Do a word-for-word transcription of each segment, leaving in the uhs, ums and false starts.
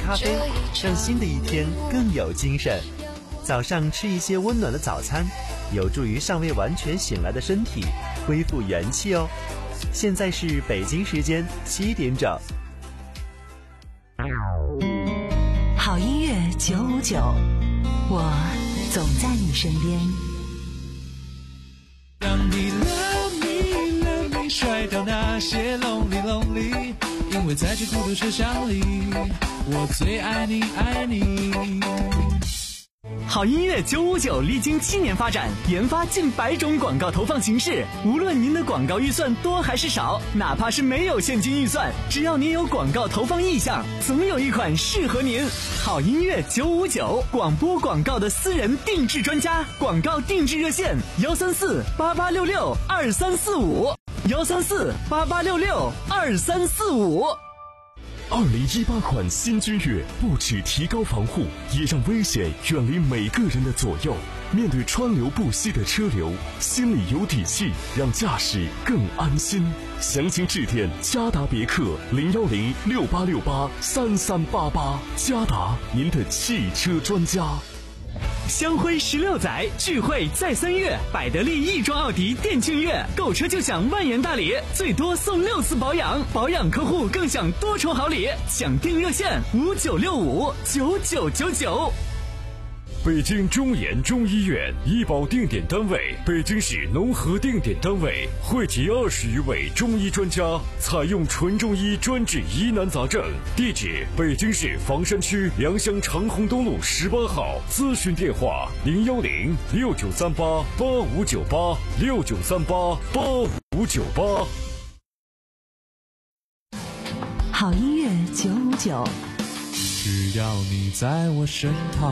咖啡，让新的一天更有精神。早上吃一些温暖的早餐，有助于尚未完全醒来的身体恢复元气哦。现在是北京时间七点整。 好音乐九五九，我总在你身边。 让你 love me love me 甩掉那些 lonely lonely， 因为在这孤独车厢里，我最爱你爱你。 好音乐九五九历经七年发展，研发近百种广告投放形式。无论您的广告预算多还是少，哪怕是没有现金预算，只要您有广告投放意向，总有一款适合您。好音乐九五九，广播广告的私人定制专家，广告定制热线：幺三四八八六六二三四五，幺三四八八六六二三四五。 二零一八款新君越不只提高防护，也让危险远离每个人的左右。面对川流不息的车流，心里有底气，让驾驶更安心。详情致电嘉达别克零幺零六八六八三三八八，嘉达您的汽车专家。 香辉十六载，聚会在三月，百得利亦庄奥迪店庆月，购车就享万元大礼，最多送六次保养，保养客户更享多重好礼。抢订热线五九六五九九九九。 北京中研中医院医保定点单位，北京市农合定点单位，汇集二十余位中医专家，采用纯中医专治疑难杂症。地址：北京市房山区良乡长虹东路十八号。咨询电话：零幺零六九三八八五九八六九三八八五九八。 好音乐九五九， 只要你在我身旁。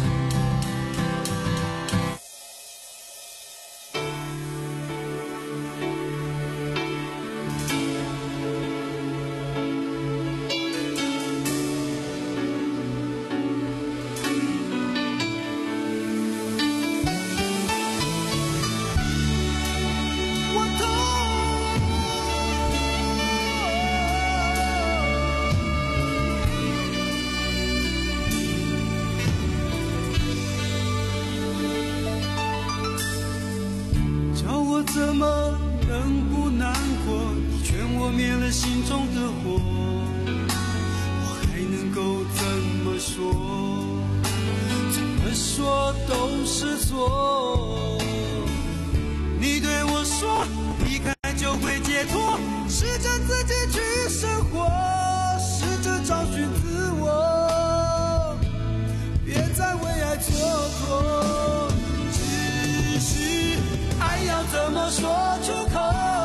怎么能不难过？你劝我灭了心中的火，我还能够怎么说？怎么说都是错。你对我说离开就会解脱，试着自己去生活，试着找寻自我，别再为爱蹉跎。只是爱要怎么说出口，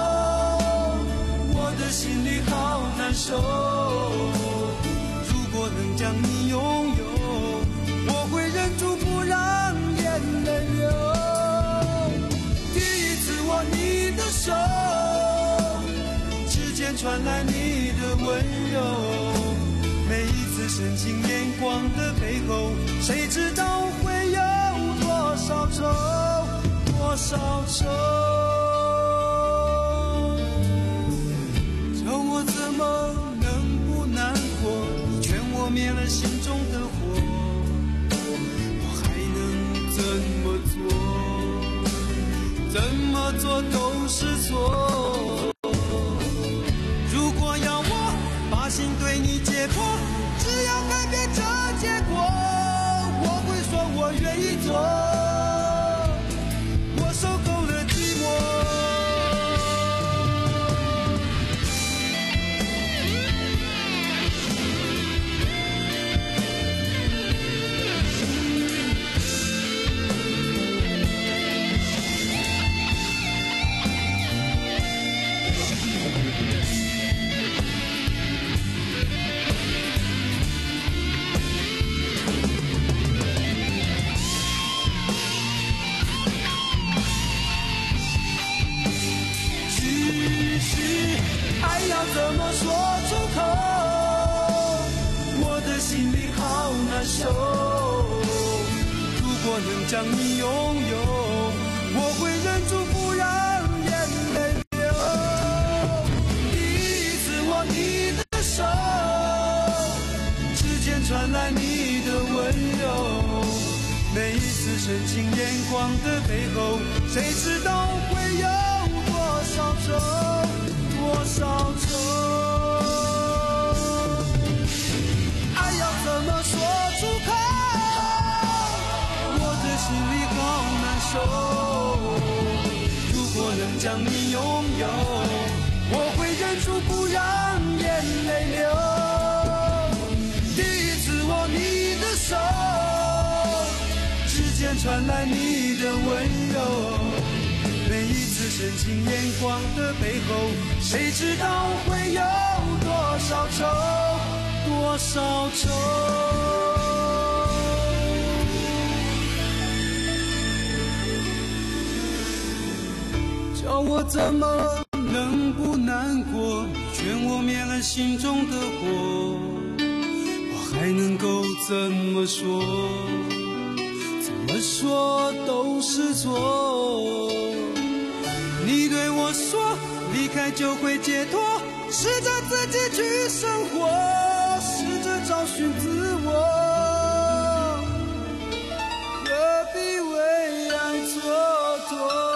我的心里好难受。如果能将你拥有，我会忍住不让眼泪流。第一次握你的手，指尖传来你的温柔，每一次深情眼光的背后，谁知道会有多少愁，多少愁。叫我怎么能不难过？你劝我灭了心中的火，我还能怎么做？怎么做都是错。如果要我把心对你解剖，只要改变这结果，我会说我愿意做，我受够了寂寞。爱要怎么说出口，我的心里好难受。如果能将你拥有，我会忍住不让眼泪流。第一次握你的手，指尖传次深情眼光的背后，谁知道会有多少愁，多少愁。爱要怎么说出口，我的心里好难受。如果能将你拥有，我会忍住不让眼泪流。第一次握你的手，指尖传来你的温柔。每一次深情眼光的背后，谁知道会有多少愁，多少愁。叫我怎么能不难过？你劝我灭了心中的火，我还能够怎么说？怎么说都是错。你对我说，离开就会解脱，试着自己去生活，试着找寻自我，何必为爱蹉跎？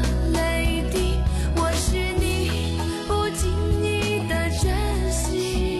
泪滴，我是你不经意的珍惜。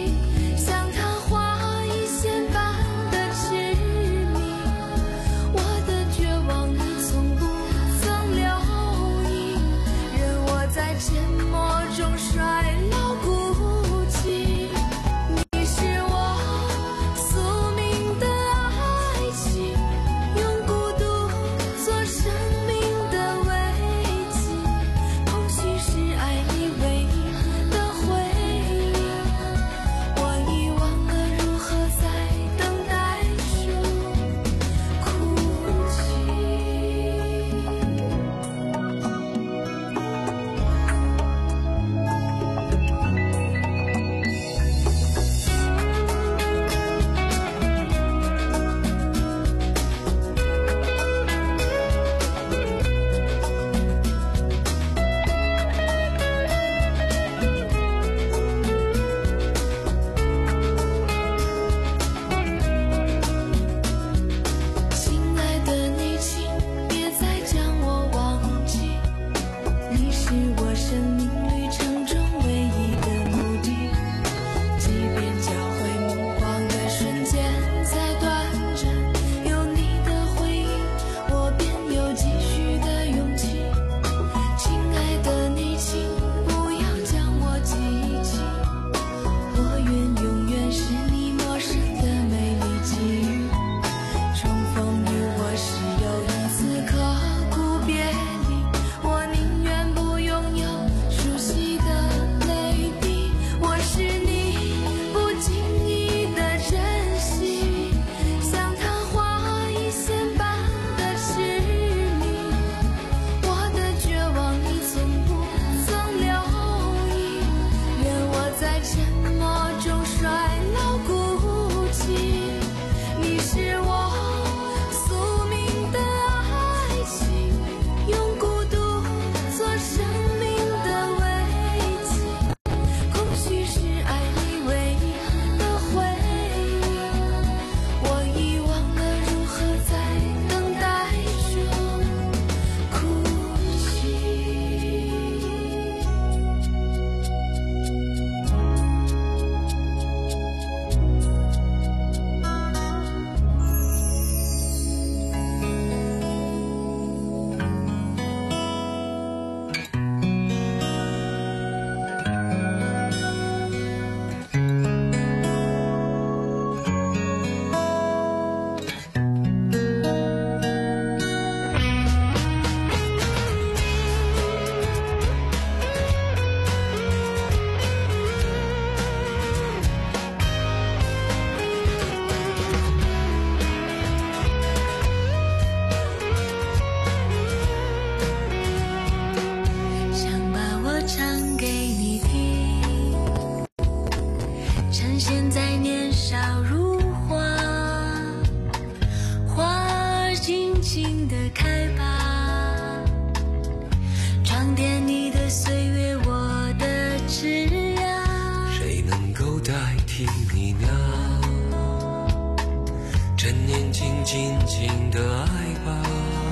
现在年少如花，花儿尽情地开吧，装点你的岁月，我的枝桠。 谁能够代替你呢？趁年轻尽情的爱吧，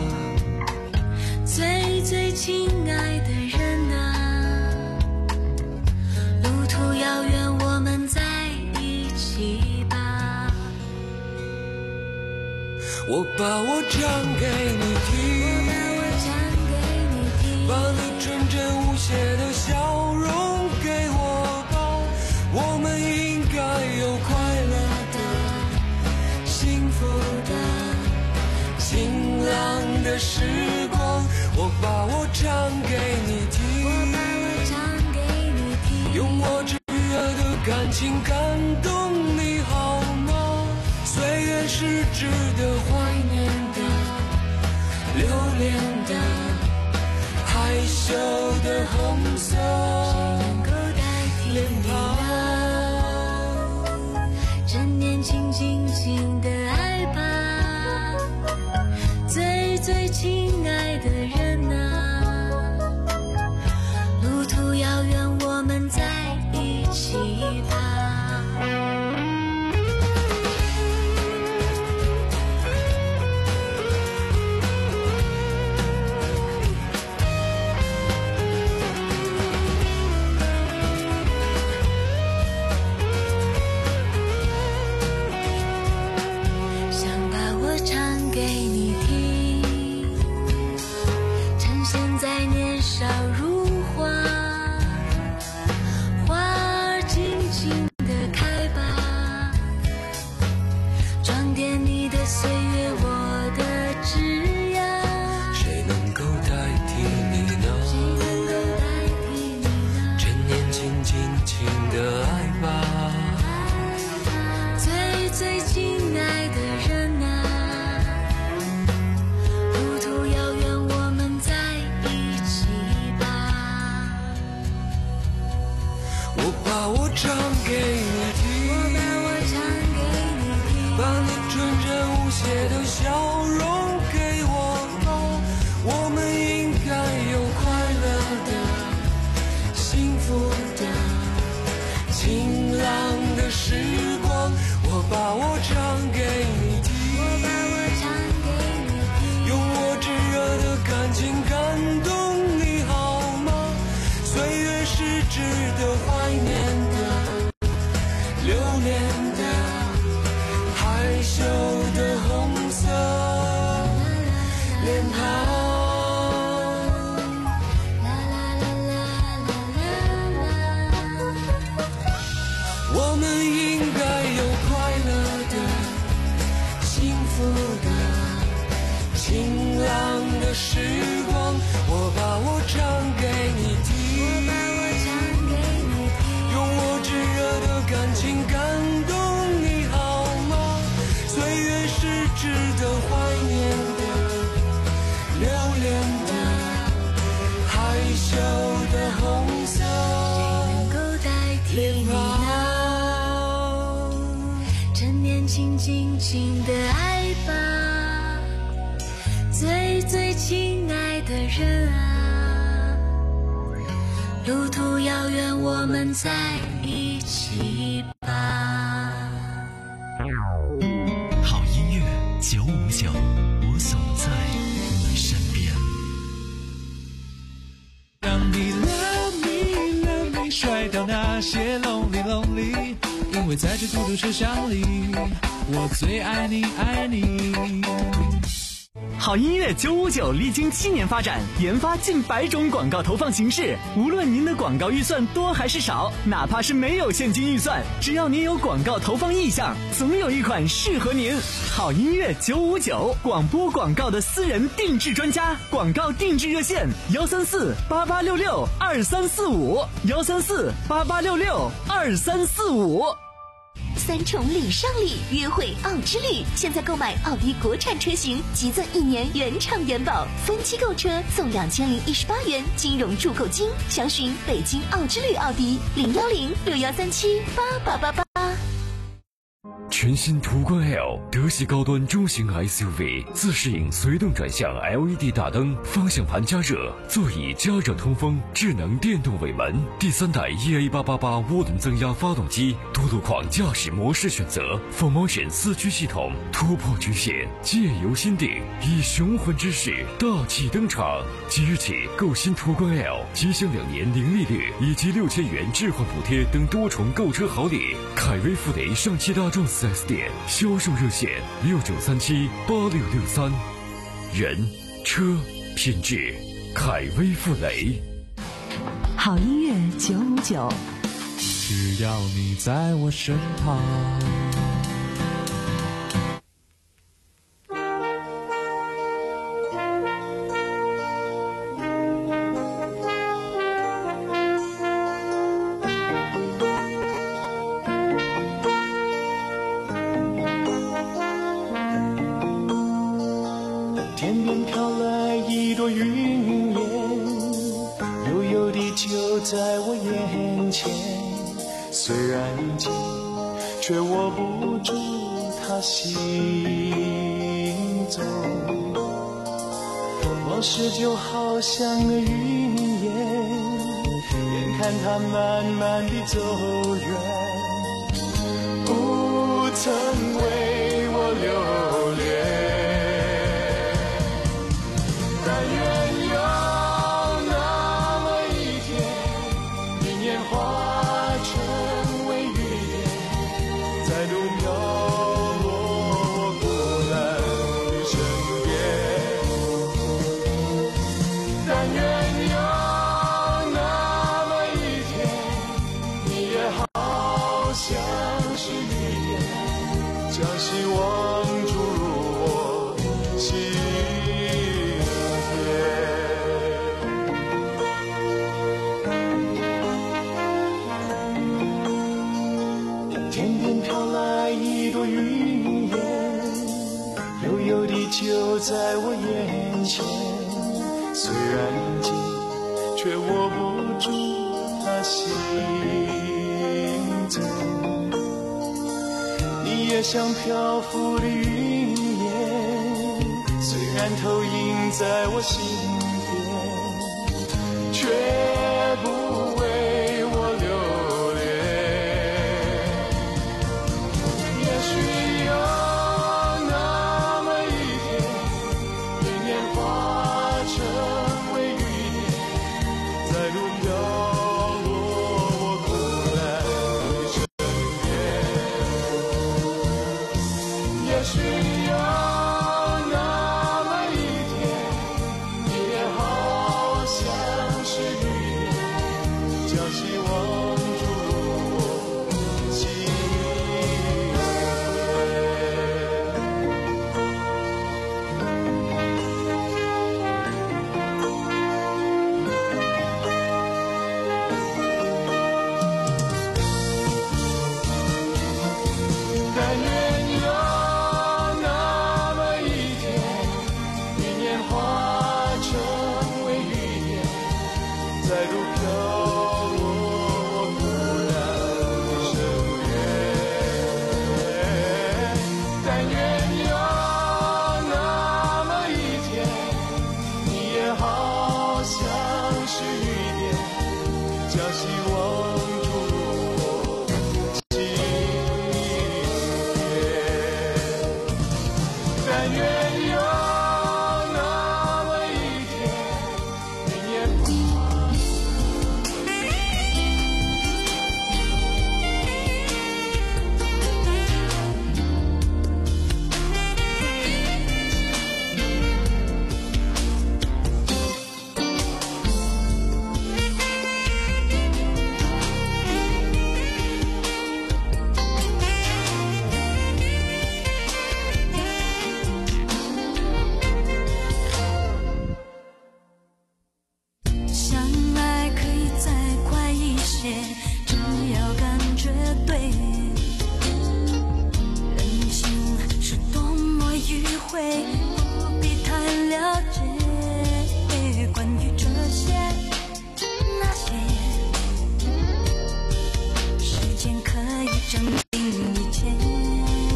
最最亲爱的人啊，路途遥远，我们在一起吧。 我把我唱给你听，把你纯真无邪的笑容给我吧，我们应该有快乐的、幸福的、晴朗的时光。我把我唱给你听，用我炙热的感情感动你好吗？岁月是值得怀念的、留恋的、害羞的红色脸庞。 趁年轻尽情的爱吧，最最亲爱的人啊，路途遥远，我们在一起吧。想把我唱给你听，趁现在年少如花，花儿尽情地开吧，装点你的岁月，我的枝桠。 谁能够代替你呢？ 谁能够代替你呢？ 趁年轻尽情的爱吧， 最最亲爱的人啊，路途遥远，我们在一起吧。 我把我唱给你听， 我把我唱给你听， 把你纯真无邪的笑容给我吧，我们应该有快乐的、幸福的、晴朗的时光。我把我唱给你听， 我把我唱给你听， 用我炙热的感情感动你好吗？岁月是值得怀念的、留恋的、害羞的红色脸庞。 啦啦啦啦啦啦啦。 我们应该有快乐的、幸福的、晴朗的时光。我把我唱给你听， 我把我唱给你听， 用我炙热的感情感动你好吗？岁月是值得怀念的、留恋的、害羞的红色能够代替脸你呢？ 庞。 趁年轻尽情的爱吧，最最亲爱的人啊，路途遥远，我们在一起吧。 好音乐九五九，我总在你身边。 让你 love me love me 甩掉那些 lonely lonely， 因为在这孤独车厢里，我最爱你爱你。 好音乐九五九历经七年发展，研发近百种广告投放形式。无论您的广告预算多还是少，哪怕是没有现金预算，只要您有广告投放意向，总有一款适合您。好音乐九五九，广播广告的私人定制专家，广告定制热线：幺三四八八六六二三四五，幺三四八八六六二三四五。 三重礼上礼，约会奥之旅。现在购买奥迪国产车型，即赠一年原厂原保，分期购车送两千零一十八元金融助购金。详询北京奥之旅奥迪零幺零六幺三七八八八八。 全新途观 L 德系高端中型 S U V， 自适应随动转向 L E D 大灯，方向盘加热，座椅加热通风，智能电动尾门，第三代 E A 八八八涡轮增压发动机，多路况驾驶模式选择 ，four motion 四驱系统，突破局限，借由心定，以雄浑之势大气登场。即日起购新途观 L， 即享两年零利率以及六千元置换补贴等多重购车好礼。凯威富雷上汽大众四 S 店销售热线六九三七八六六三，人车品质，凯威富雷。 好音乐九五九， 只要你在我身旁。 天边飘来一朵云烟，悠悠地就在我眼前，虽然已经却握不住它行踪。往事就好像个云烟，眼看它慢慢地走远，不曾为我留恋。将希望注入我心田。天边飘来一朵云烟，悠悠地就在我眼前，虽然已经却握不住它行走。你也像漂浮的云烟，虽然投影在我心间，却不为我留恋。也许有那么一天，云烟化成为雨点，在路飘落我苦难的身边。也许有那么一天，你也好像是雨点，将希望注入我心但愿有那么一天，云烟化成为雨点，再度飘落我孤单的身边。但愿有那么一天，你也好像是雨点，将希望注入我心田。但愿有那么一天，云烟化。 相爱可以再快一些，只要感觉对。人心是多么迂回，不必太了解。关于这些那些，时间可以证明一切。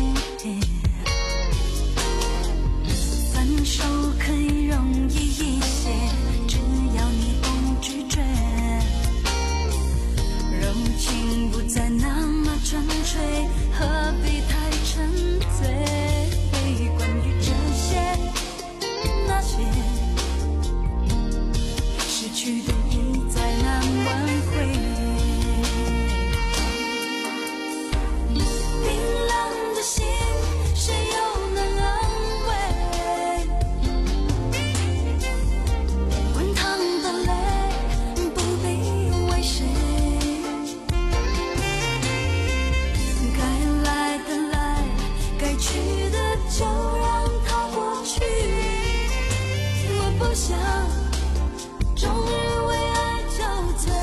再那么纯粹，何必太沉醉？关于这些那些，失去的已再难挽回。冰冷的心，谁又能安慰？滚烫的泪，不必为谁。该来的来，该去的就让它过去。我不想终日为爱憔悴。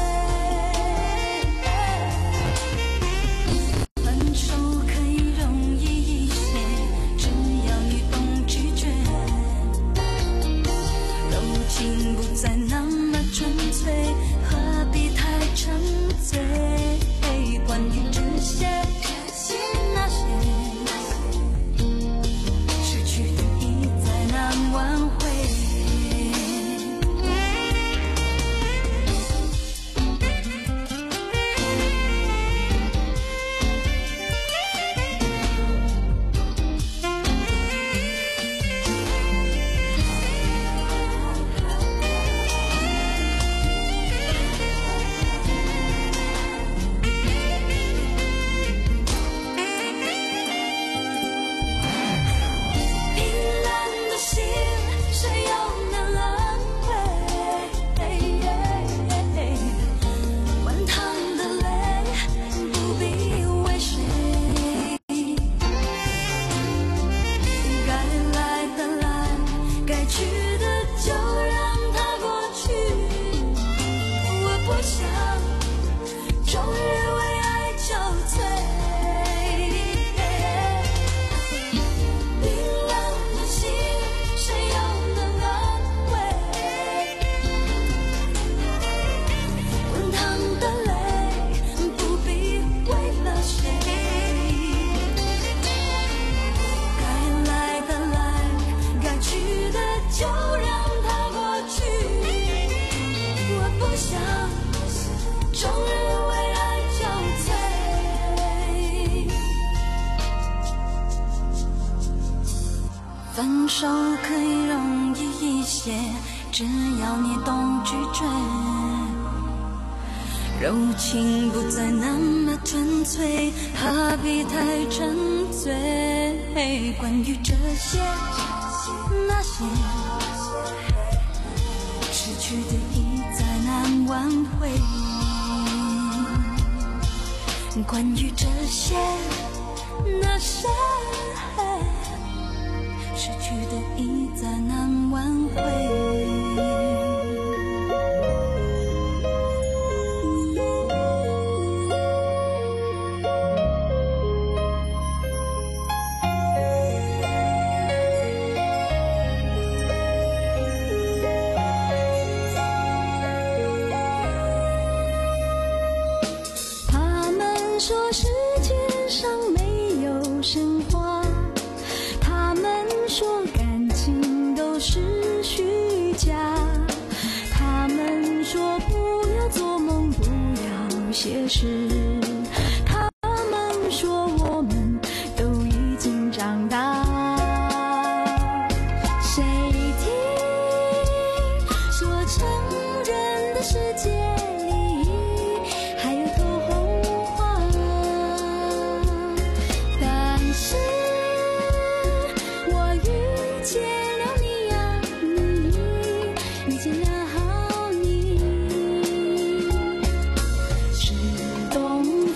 分手可以容易一些，只要你懂拒绝。柔情不再那么纯粹，何必太沉醉？关于这些那些，失去的已再难挽回。分手可以容易一些，只要你懂拒绝。柔情不再那么纯粹，何必太沉醉？关于这些那些，失去的已再难挽回。关于这些那些，失去的已再难挽回。 他们说世界上没有神话，他们说感情都是虚假，他们说不要做梦，不要写诗，他们说我们都已经长大。谁听说成人的世界里还有头红花，但是我遇见了你呀，你遇见了好你，是懂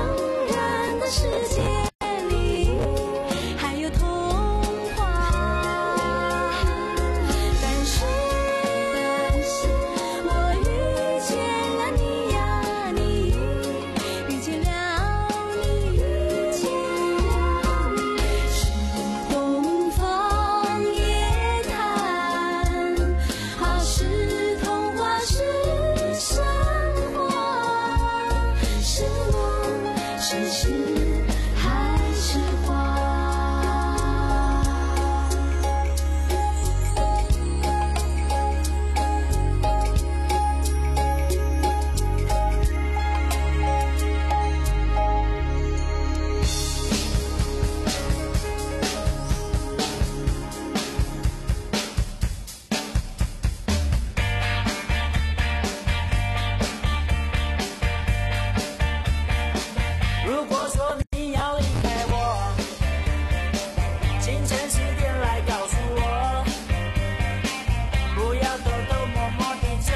人的世界里还有童话，但是我遇见了你呀，你遇见了你，遇见了你，是东方夜谭，好是童话，是神话，是梦，是诗，还是画？ 如果说你要离开我，清晨十点来告诉我，不要偷偷摸摸地走，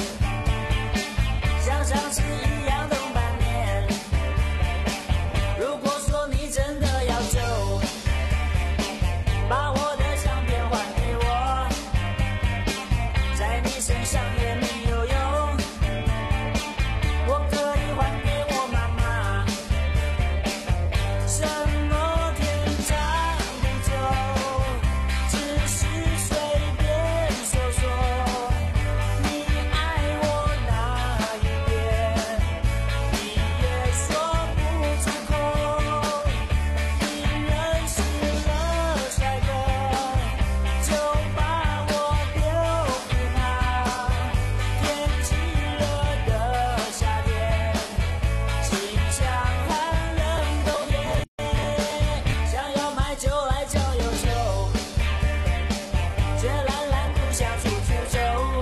像上次一样等半年。如果说你真的要走，把我的相片还给我，在你身上也没有用，我可以还给我妈妈。什么天长地久，只是随便说说。你爱我哪一边，你也说不出口。你认识了帅哥，就把我丢给他。天气热的夏天，心像寒冷冬夜。想要买酒来浇忧愁，却懒懒不想出去走。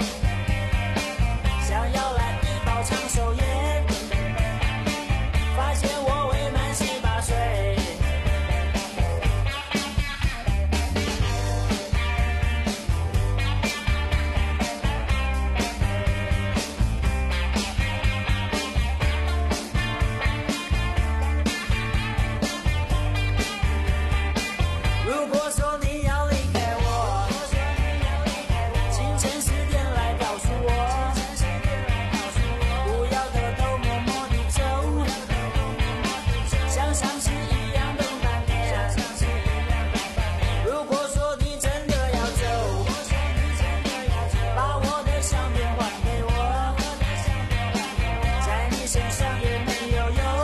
想要来一包长寿烟，发现我未满十八岁。如果说你要离开我，清晨十点来告诉我，不要偷偷摸摸地走，像上次一样等半年。如果说你真的要走，把我的相片还给我，在你身上也没有用，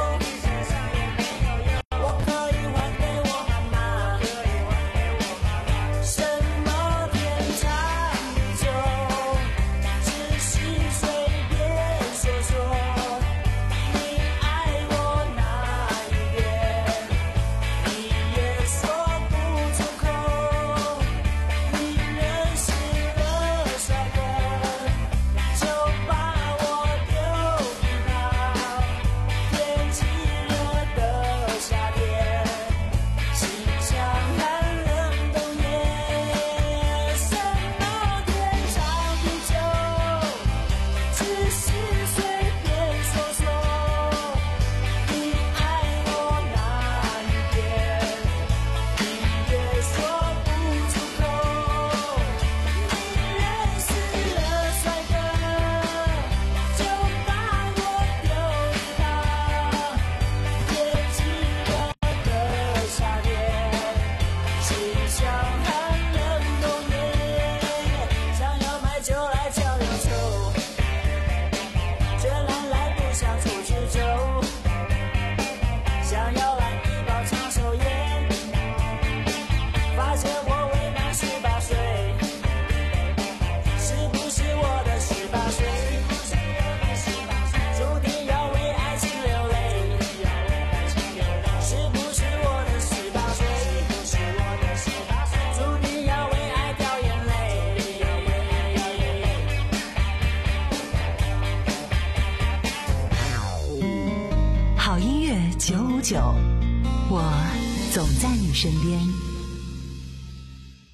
我可以还给我妈妈。什么天长地久，只是随便说说。你爱我哪一边，你也说不出口。你认识了帅哥，就把我丢给他。天气热的夏天，心像寒冷冬夜。什么天长地久，只是随便说说。你爱我哪一边，你也说不出口。你认识了帅哥，就把我丢给他。天气热的夏天，心像寒冷冬夜。想要买酒来浇忧愁，却懒懒不想出去走。想要来一包长寿烟，发现我未满十八岁。是不是我的十八岁，注定要为爱情流泪？是不是我的十八岁，注定要为爱掉眼泪？ 好音乐九五九，我总在你身边。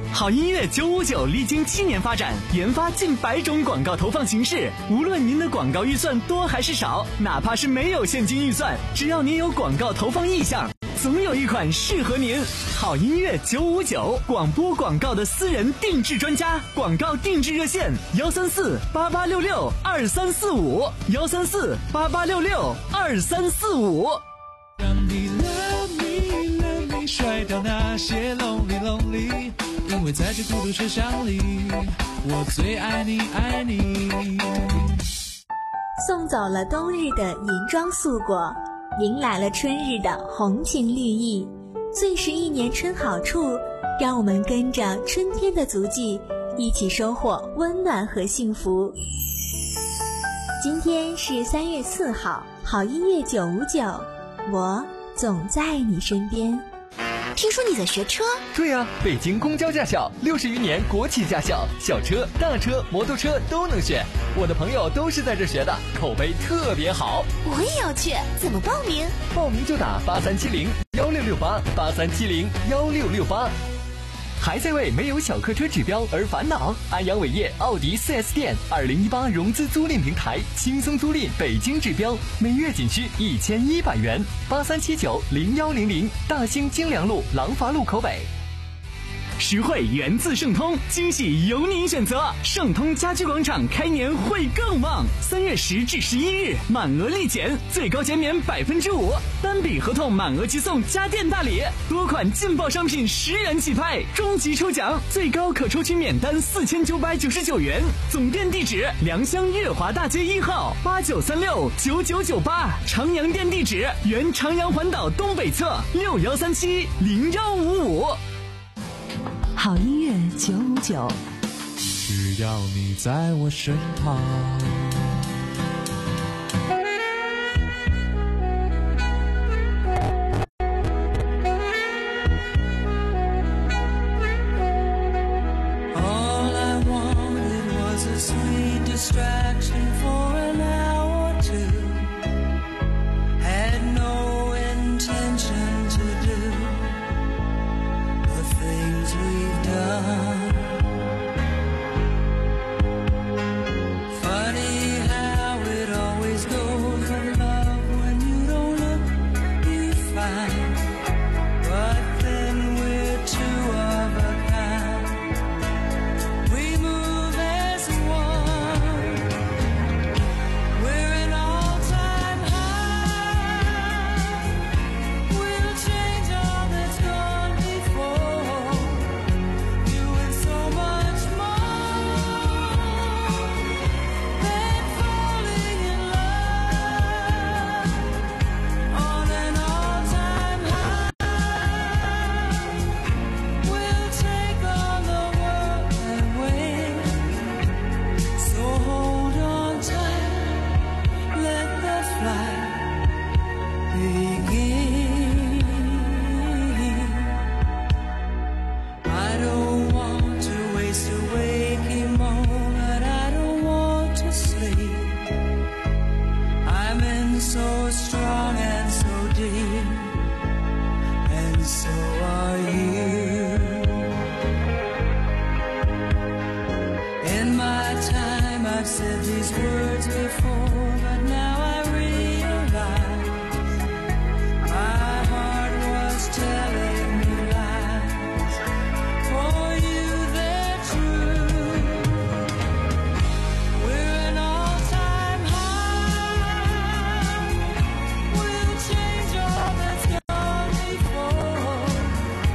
好音乐九五九历经七年发展，研发近百种广告投放形式。无论您的广告预算多还是少，哪怕是没有现金预算，只要您有广告投放意向，总有一款适合您。好音乐九五九，广播广告的私人定制专家，广告定制热线幺三四八八六六二三四五幺三四八八六六二三四五。 让你 love me love me 甩掉那些 lonely lonely， 因为在这孤独车厢里，我最爱你爱你。 送走了冬日的银装素裹，迎来了春日的红情绿意。最是一年春好处，让我们跟着春天的足迹，一起收获温暖和幸福。今天是三月四号，好音乐九五九，我总在你身边。 听说你在学车？ 对啊，北京公交驾校六十余年国企驾校，小车、大车、摩托车都能选。我的朋友都是在这学的，口碑特别好。 我也要去，怎么报名？ 报名就打八三七零幺六六八八三七零幺六六八。还在为没有小客车指标而烦恼？安阳伟业奥迪 四 S 店二零一八融资租赁平台，轻松租赁北京指标，每月仅需一千一百元。八三七九零幺零零，大兴京良路廊坊路口北。 实惠源自盛通，惊喜由您选择。盛通家居广场开年会更旺，三月十至十一日满额立减，最高减免百分之五，单笔合同满额即送家电大礼，多款劲爆商品十元起拍，终极抽奖最高可抽取免单四千九百九十九元。总店地址：良乡月华大街一号八九三六九九九八，长阳店地址：原长阳环岛东北侧六幺三七零幺五五。 好音乐九五九， 只要你在我身旁。 All I wanted was a sweet distraction for an hour or two. Had no intention to do the things we've done. Funny how it always goes with love. When you don't look, you find. But then we're two of a kind. We move as one. We're an all-time high. We'll change all that's gone before. You and so much more than falling in love on an all-time high. We'll take on the world and win. So hold on tight, let the flight begin. I don't want to waste a waking moment. I don't want to sleep. I'm in so strong and so deep, and so are you. In my time I've said these words before, but now I realize my heart was telling me lies. For you they're true. We're an all-time high. We'll change all that's gone before.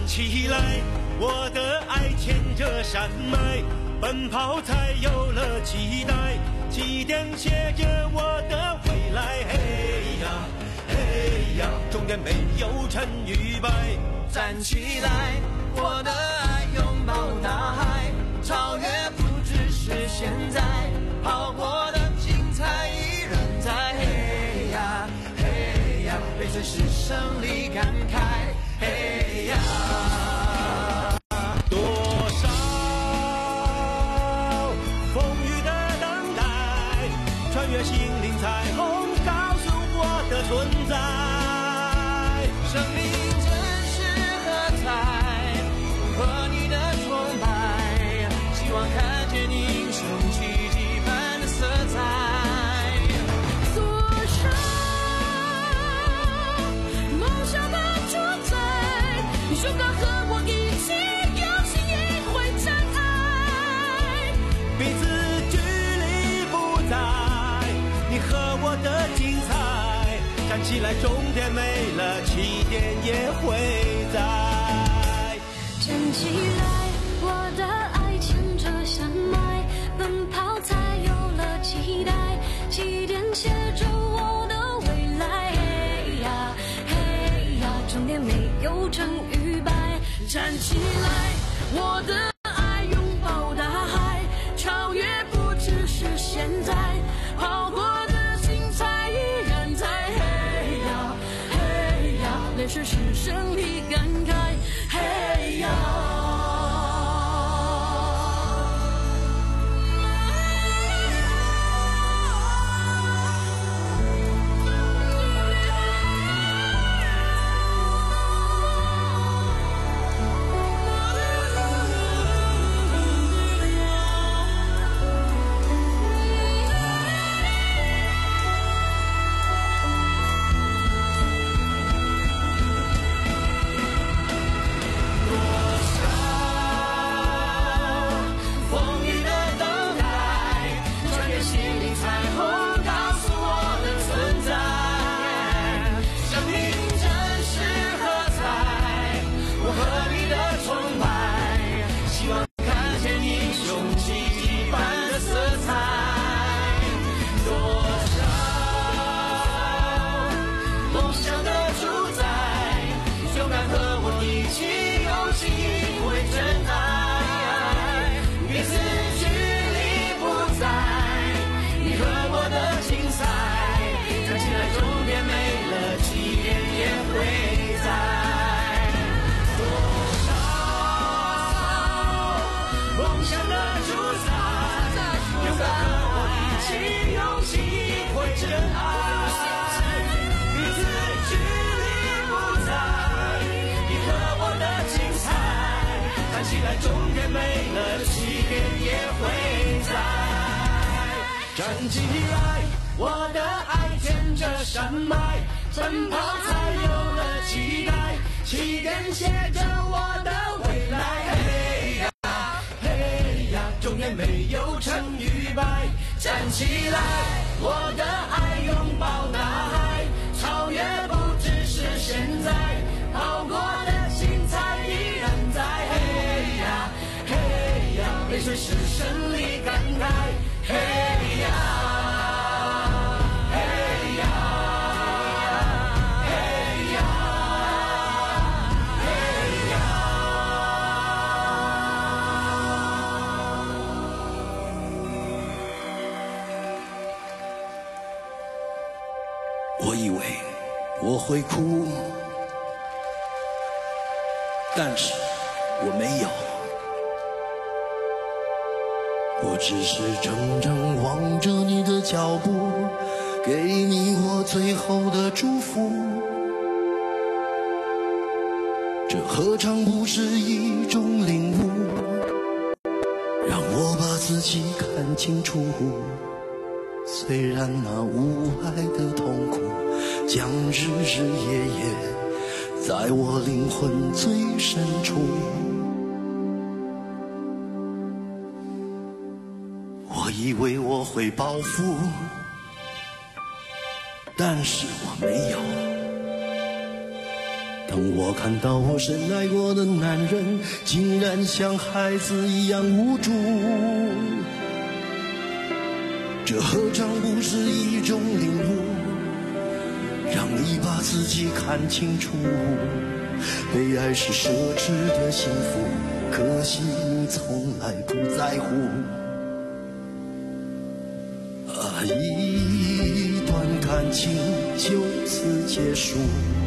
起来，我的爱牵着山脉，奔跑才有了期待，起点写着我的未来。嘿呀嘿呀，终点没有成与败。 站起来，我的爱拥抱大海，超越不只是现在，跑过的精彩依然在。嘿呀嘿呀，泪水是胜利感慨。嘿呀， 多少风雨的等待，穿越心灵彩虹，告诉我的存在。 生命真是喝彩，和你的崇拜，希望看见英雄奇迹般的色彩。 多少梦想的主宰，你勇敢和我一起，有心也会展开。 彼此距离不在，你和我的精彩，站起来，终点没了，起点也会在。 站起来，我的爱牵着山脉，奔跑才有了期待，起点写着我的未来。嘿呀嘿呀，终点没有成与败。站起来，我的爱拥抱大海，超越不只是现在，跑过的精彩依然在。嘿呀嘿呀，泪水是胜利感慨。嘿呀， 站起来，我的爱牵着山脉，奔跑才有了期待，起点写着我的未来。嘿呀嘿呀，终点没有成与败。站起来，我的爱拥抱大海，超越不只是现在，跑过的精彩依然在。嘿呀嘿呀，泪水是胜利感慨。嘿呀，嘿呀，嘿呀，嘿呀。 我以为我会哭，但是我没有。我只是怔怔望着你的脚步，给你我最后的祝福。这何尝不是一种领悟，让我把自己看清楚。虽然那无爱的痛苦将日日夜夜在我灵魂最深处，我以为我会报复，但是我没有。 当我看到我深爱过的男人竟然像孩子一样无助，这何尝不是一种领悟，让你把自己看清楚。被爱是奢侈的幸福，可惜你从来不在乎。啊，一段感情就此结束，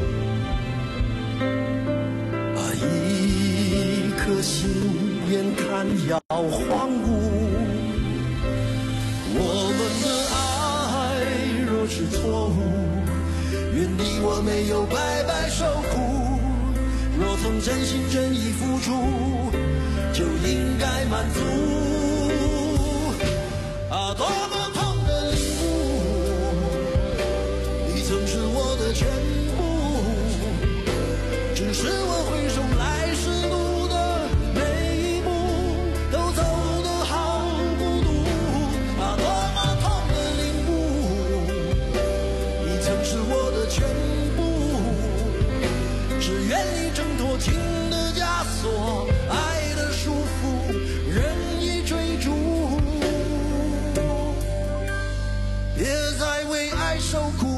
啊，一颗心眼看要荒芜。我们的爱若是错误，愿你我没有白白受苦。若曾真心真意付出，就应该满足。啊，多么痛的领悟，你曾是我的全部，只是我回首来时路的每一步都走得好孤独。啊，多么痛的领悟，你曾是我的全部，只愿你挣脱情的枷锁，爱的束缚，任意追逐，别再为爱受苦。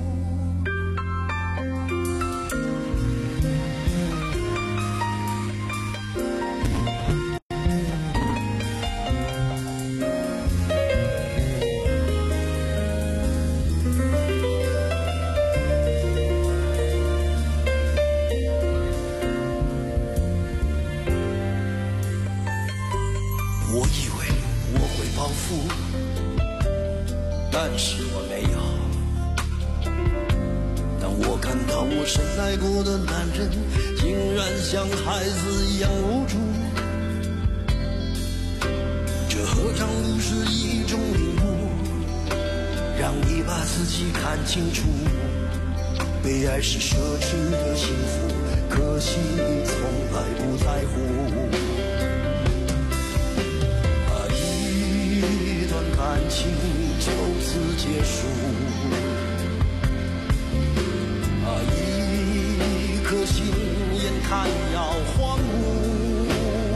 但是我没有。当我看到我深爱过的男人竟然像孩子一样无助，这何尝不是一种领悟，让你把自己看清楚。被爱是奢侈的幸福，可惜你从来不在乎。感情就此结束，啊，一颗心眼看要荒芜。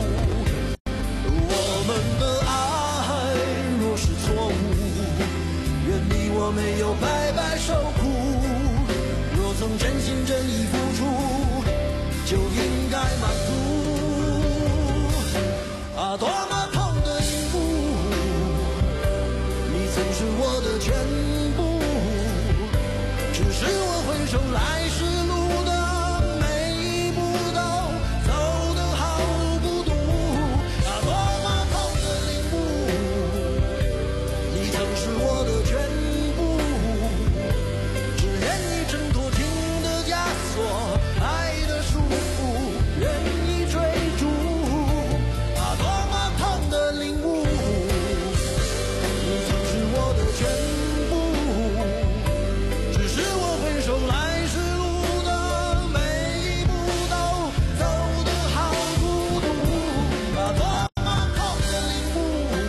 我们的爱若是错误，愿你我没有白白受苦。若曾真心真意付出，就应该满足。啊，多么痛的领悟，曾是我的全部，只是我回首来时路的每一步都走得好孤独。啊，多么痛的领悟，你曾是我的全部，只愿你挣脱情的枷锁，爱的束缚，任意追逐。啊，多么痛的领悟，全部，只是我回首来时路的每一步都走得好孤独。啊，多么痛的领悟，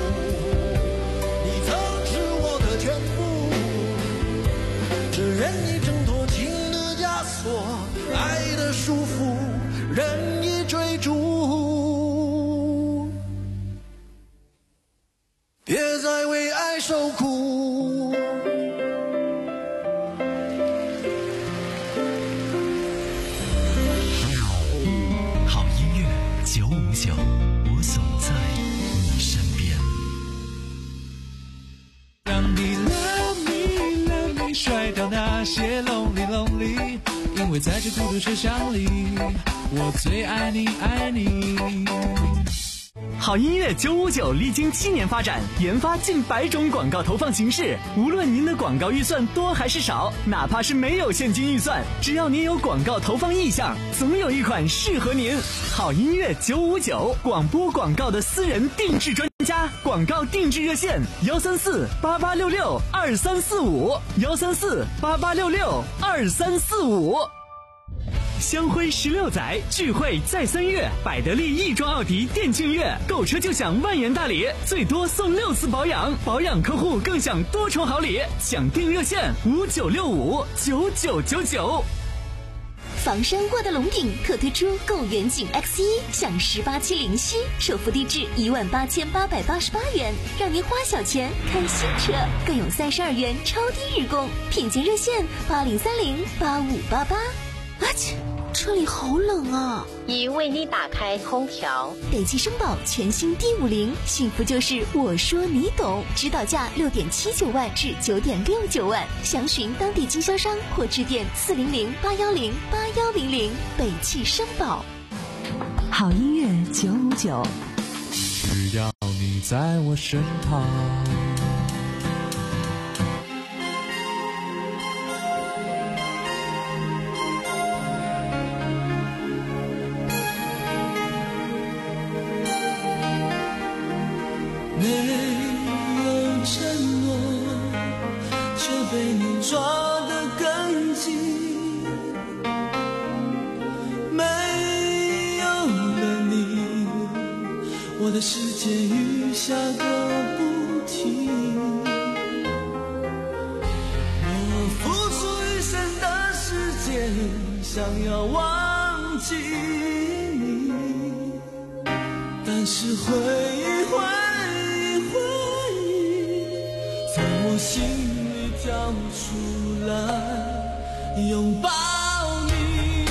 你曾是我的全部，只愿你挣脱情的枷锁，爱的束缚，任意追逐，别再为爱受苦。 九五九，我总在你身边。 让你 love me love me 甩掉那些 lonely lonely， 因为在这孤独车厢里，我最爱你爱你。 好音乐九五九历经七年发展，研发近百种广告投放形式。无论您的广告预算多还是少，哪怕是没有现金预算，只要您有广告投放意向，总有一款适合您。好音乐九五九，广播广告的私人定制专家，广告定制热线：幺三四八八六六二三四五，幺三四八八六六二三四五。香辉十六载，聚会再三月，百得利亦庄奥迪店庆月，购车就享万元大礼，最多送六次保养，保养客户更享多重好礼，抢订热线五九六五九九九九。 房山沃德龙顶特推出购远景 X 一，享十八期零息，首付低至一万八千八百八十八元，让您花小钱看新车，更有三十二元超低日供，品鉴热线八零三零八五八八。啊切，车里好冷啊！ 已为你打开空调。 北汽绅宝全新 D 五零，幸福就是我说你懂，指导价六点七九万至九点六九万，详询当地经销商或致电四零零八幺零八幺零零。北汽绅宝。 好音乐九五九， 只要你在我身旁。 没有承诺，却被你抓得更紧。没有了你，我的世界雨下个不停。我付出一生的时间，想要忘记你，但是回忆回我心里跳出来拥抱你，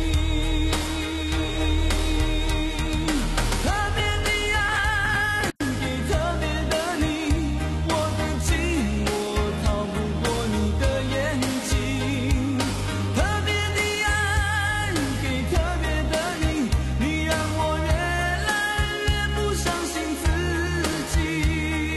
特别的爱给特别的你，我的寂寞逃不过你的眼睛，特别的爱给特别的你，你让我越来越不相信自己。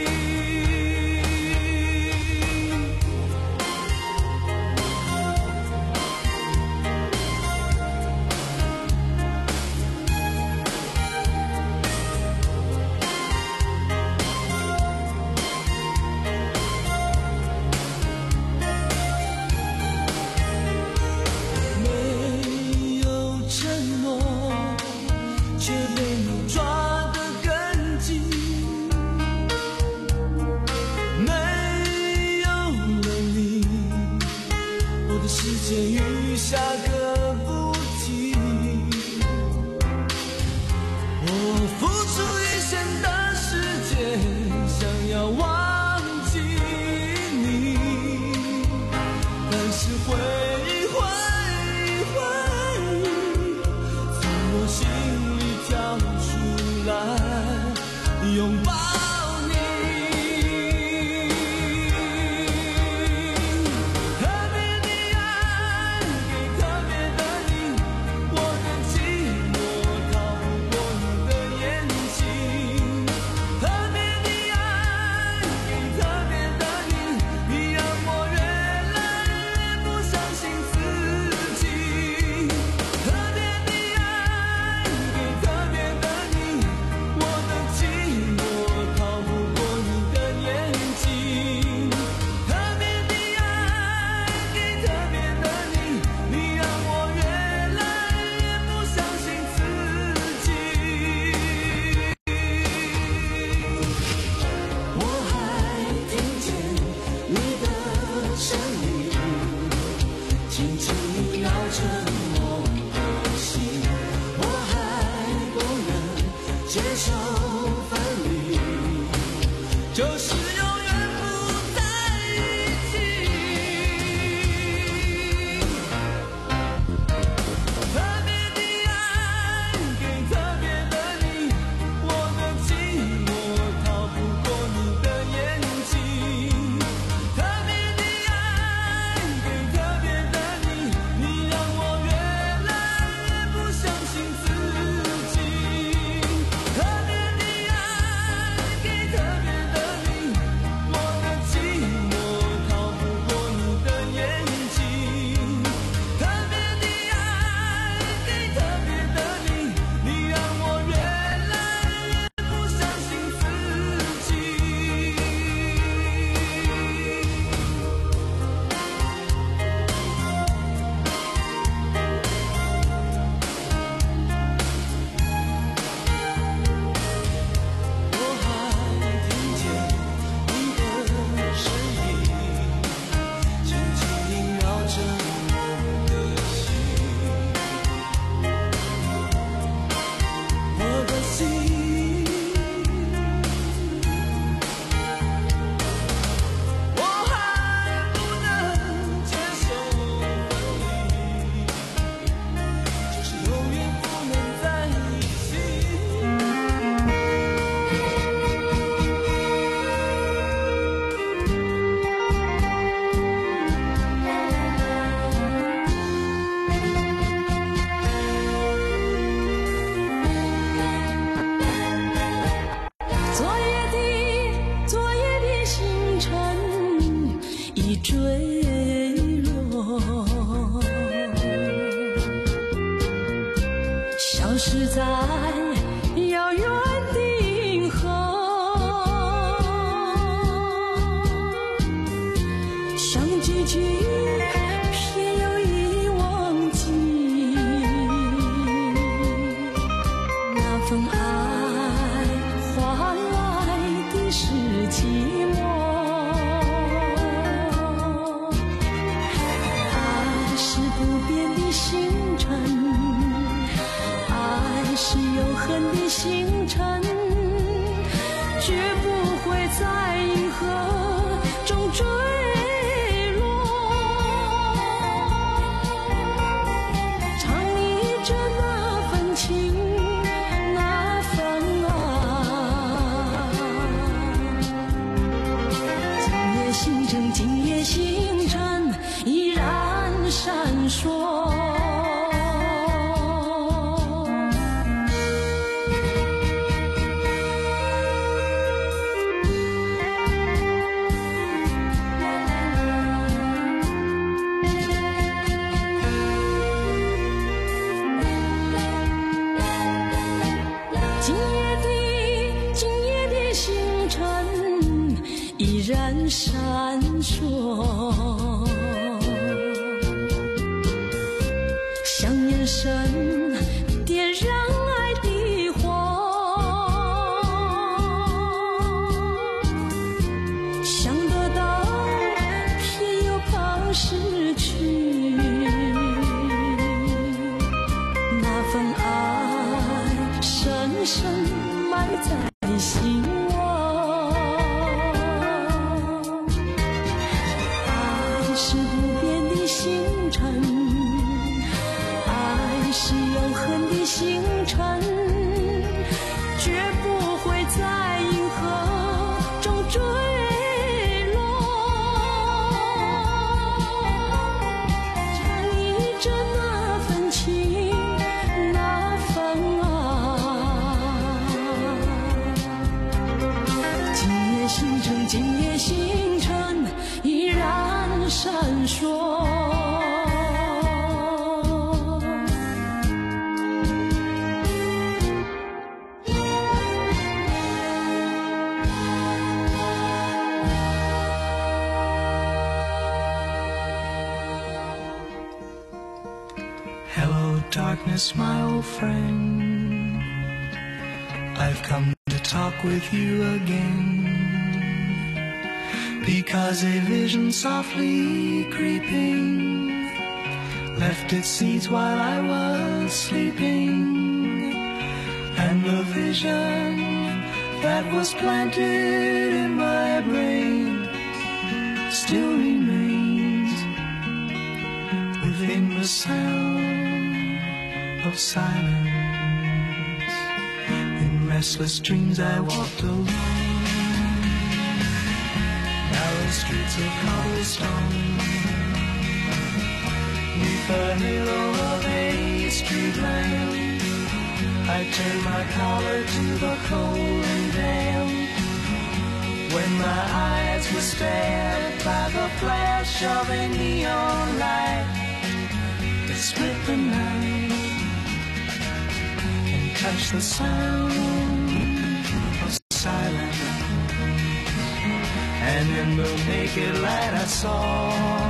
雨下个不停，我付出一生的时间，想要忘记你，但是回忆回忆回忆，从我心里跳出来拥抱。特别的遥远的银河，像几句偏又已忘记那份爱换来的是寂寞。爱是不变的星辰，爱是永恒的星辰，绝不会在银河中坠落。唱忆着那份情，那份爱。今夜星辰，今夜星辰依然闪烁。今夜的今夜的星辰依然闪烁，像眼神点燃爱的火，想得到偏又怕失去，那份爱深深埋在心窝。爱是不变的星辰，爱是永恒的星辰，绝不会在银河中坠落。唱忆着那份情，那份爱。今夜星辰，今夜星辰依然闪烁。 Hello, darkness, my old friend. I've come to talk with you again, because a vision softly creeping left its seeds while I was sleeping, and the vision that was planted in my brain still remains within the sound of silence. In restless dreams I walked alone, narrow streets of cobblestone, neath the halo of a street lamp. I turned my collar to the cold and damp, when my eyes were stared by the flash of a neon light that split the night and touched the sound of silence. And in the naked light I saw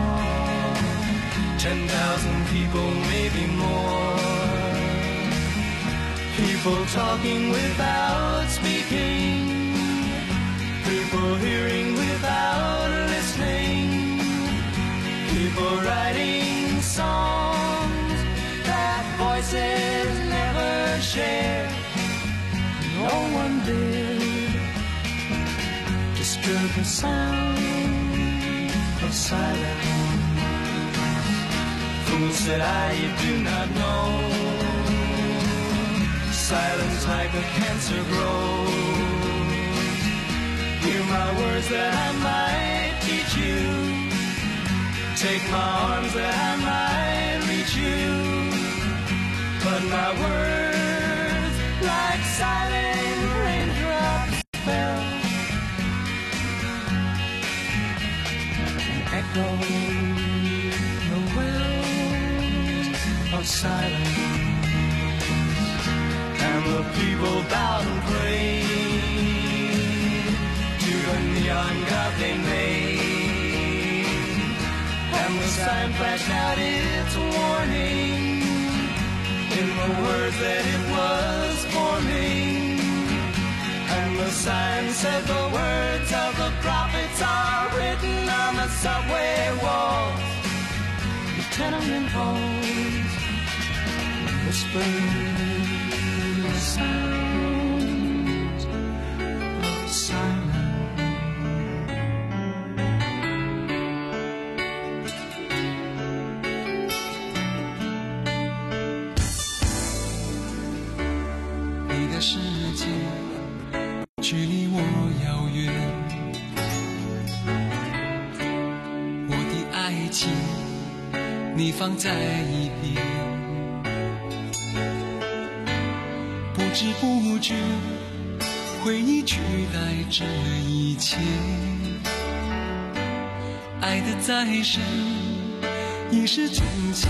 ten thousand people, maybe more, people talking without speaking, people hearing without listening, people writing songs that voices never shared. No one did disturb the sound of silence. Fool, said I, you do not know, silence like a cancer grows. Hear my words that I might teach you, take my arms that I might reach you, but my words like silent raindrops fell, echo the wells of silence. And the people bowed and prayed to the neon god they made. And the sign flashed out its warning in the words that it was forming. And the sign said the words of the prophets are written on the subway walls, the tenement halls, whispering the sounds of silence. 你的世界距离我遥远，我的爱情你放在一边，不知不觉回忆取代这一切，爱的再深已是从前，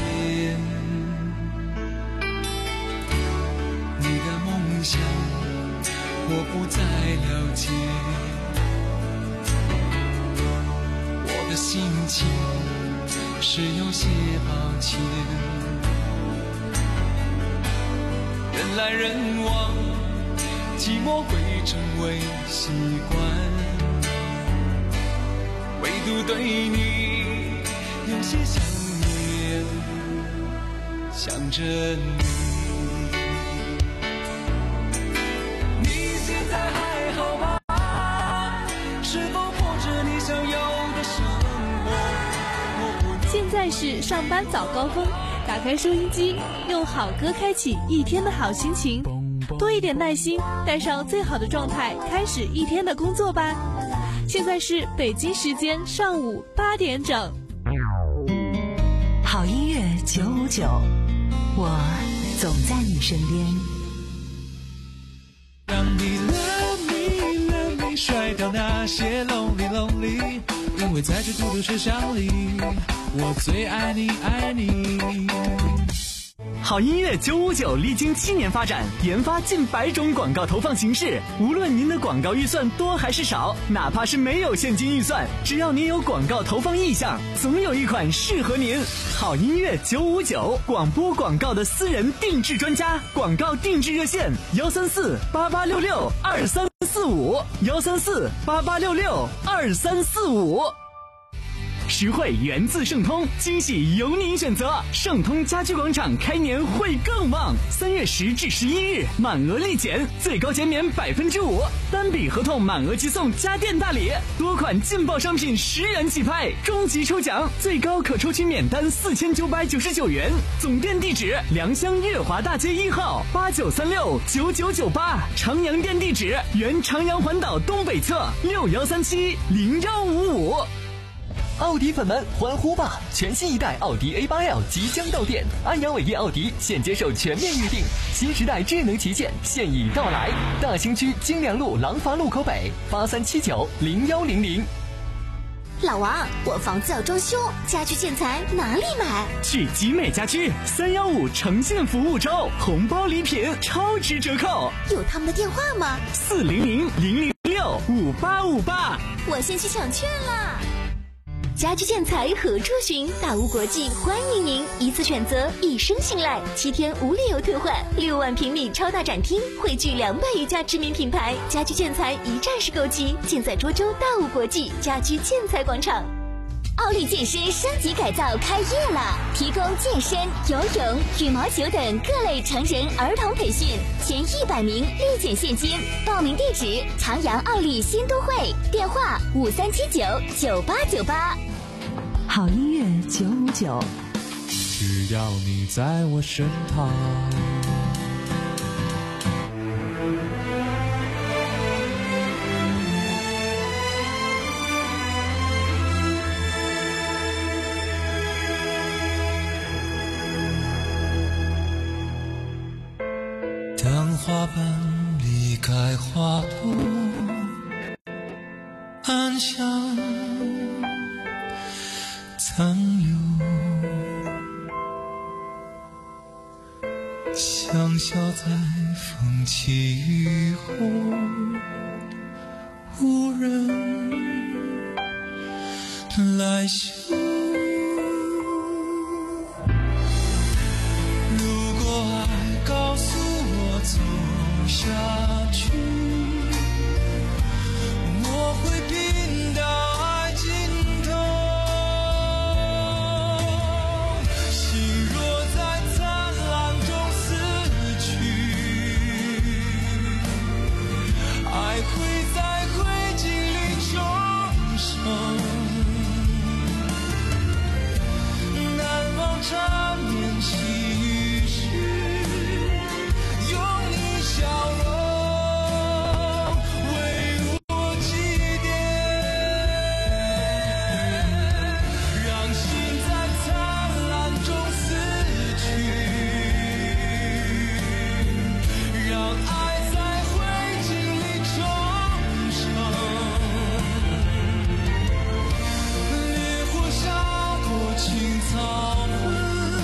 你的梦想我不再了解，我的心情是有些抱歉，人来人往，寂寞会成为习惯，唯独对你有些想念，想着你。 现在是上班早高峰，打开收音机，用好歌开启一天的好心情，多一点耐心，带上最好的状态，开始一天的工作吧。现在是北京时间上午八点整。 好音乐九五九，我总在你身边。 让你 love me love me 甩掉那些 lonely lonely， 因为在这孤独车厢里，我最爱你爱你。 好音乐九五九历经七年发展，研发近百种广告投放形式。无论您的广告预算多还是少，哪怕是没有现金预算，只要您有广告投放意向，总有一款适合您。好音乐九五九，广播广告的私人定制专家，广告定制热线：幺三四八八六六二三四五，幺三四八八六六二三四五。实惠源自盛通，惊喜由您选择。盛通家居广场开年会更旺，三月十至十一日满额立减，最高减免百分之五，单笔合同满额即送家电大礼，多款劲爆商品十元起拍，终极抽奖最高可抽取免单四千九百九十九元。总店地址：良乡悦华大街一号八九三六九九九八，长阳店地址：原长阳环岛东北侧六幺三七零幺五五。 奥迪粉们欢呼吧！全新一代奥迪 A 八 L 即将到店，安阳伟业奥迪现接受全面预定，新时代智能旗舰现已到来。大兴区金良路廊坊路口北八三七九零幺零零。 老王，我房子要装修，家居建材哪里买？ 去集美家居，三幺五诚信服务周，红包礼品超值折扣。 有他们的电话吗？ 四零零零零六五八五八。 我先去抢券啦！家居建材何处寻？大屋国际欢迎您，一次选择，一生信赖，七天无理由退换，六万平米超大展厅，汇聚两百余家知名品牌，家居建材一站式购齐，尽在涿州大屋国际家居建材广场。奥利健身升级改造开业了，提供健身、游泳、羽毛球等各类成人儿童培训，前一百名立减现金。报名地址：长阳奥利新都会，电话五三七九九八九八。 好音乐九五九， 只要你在我身旁。当花瓣离开花朵，暗香残留，想笑在风起雨后，无人来嗅。如果爱告诉我走下去，我会拼到爱尽头。心若在灿烂中死去，爱会在灰烬里重生。难忘缠绵细雨时，有你笑容为我祭奠，让心在灿烂中死去，让爱在灰烬里重生。烈火烧过青草痕，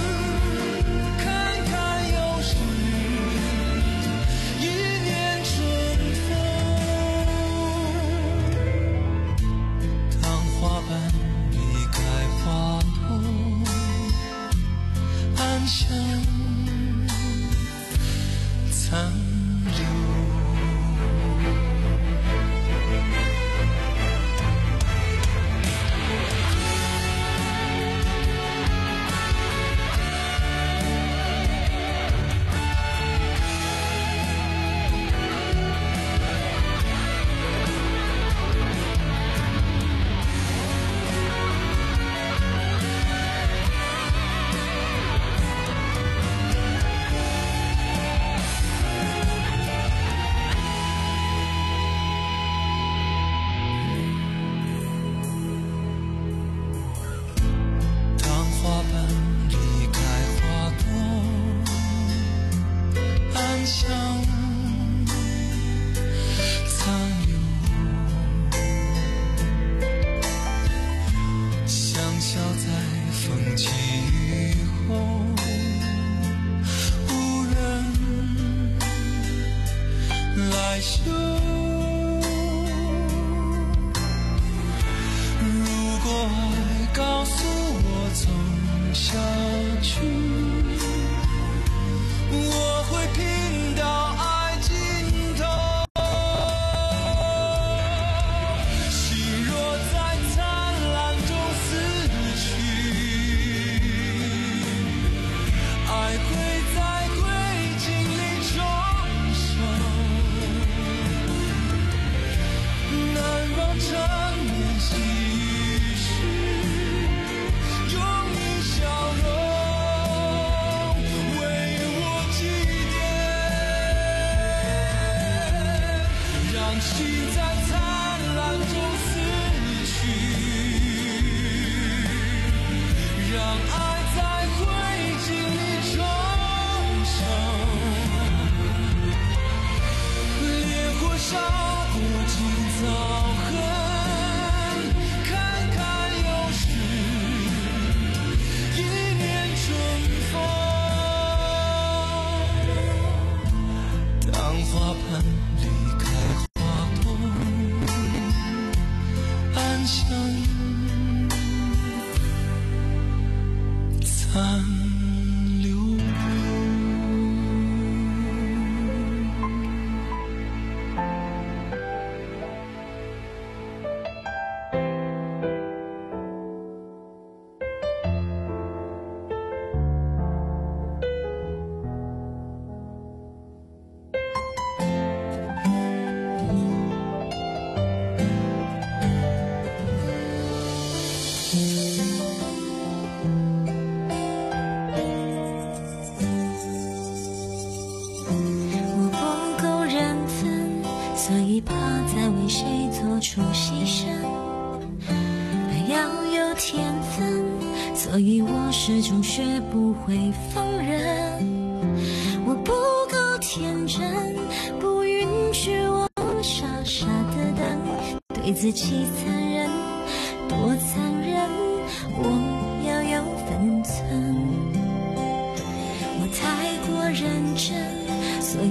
看看又是一年春风。当花瓣离开花朵，暗香残留。当花瓣离开花朵，暗香残留。香消在风起雨后，无人来嗅。如果爱告诉我走下去，我会拼到爱尽头。心若在灿烂中死去，爱会在灰烬里重生。难忘缠绵细雨时，有你笑容为我祭奠，让心在灿烂中死去，让爱在灰烬里重生。烈火烧过青草痕，看看又是一年春风。当花瓣离开花朵，暗香残留。 我不够认真，所以怕再为谁做出牺牲。爱要有天分，所以我始终学不会放任。我不够天真，不允许我傻傻的等，对自己残忍，多残忍，我要有分寸。我太过认真，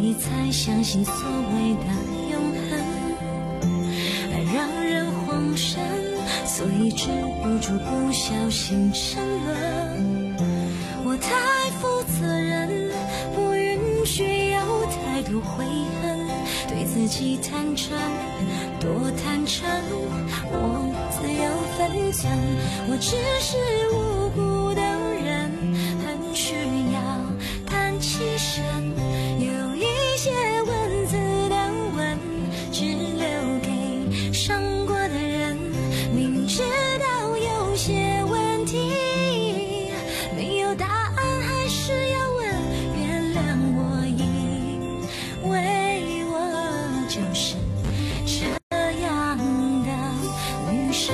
以才相信所谓的永恒。爱让人慌神，所以止不住不小心沉沦。我太负责任，不允许有太多悔恨，对自己坦诚，多坦诚，我自有分寸。我只是无辜的人，很需要叹气声。有一些文字的吻，只留给伤过的人。明知道有些问题没有答案，还是要问。原谅我，因为我就是这样的女生。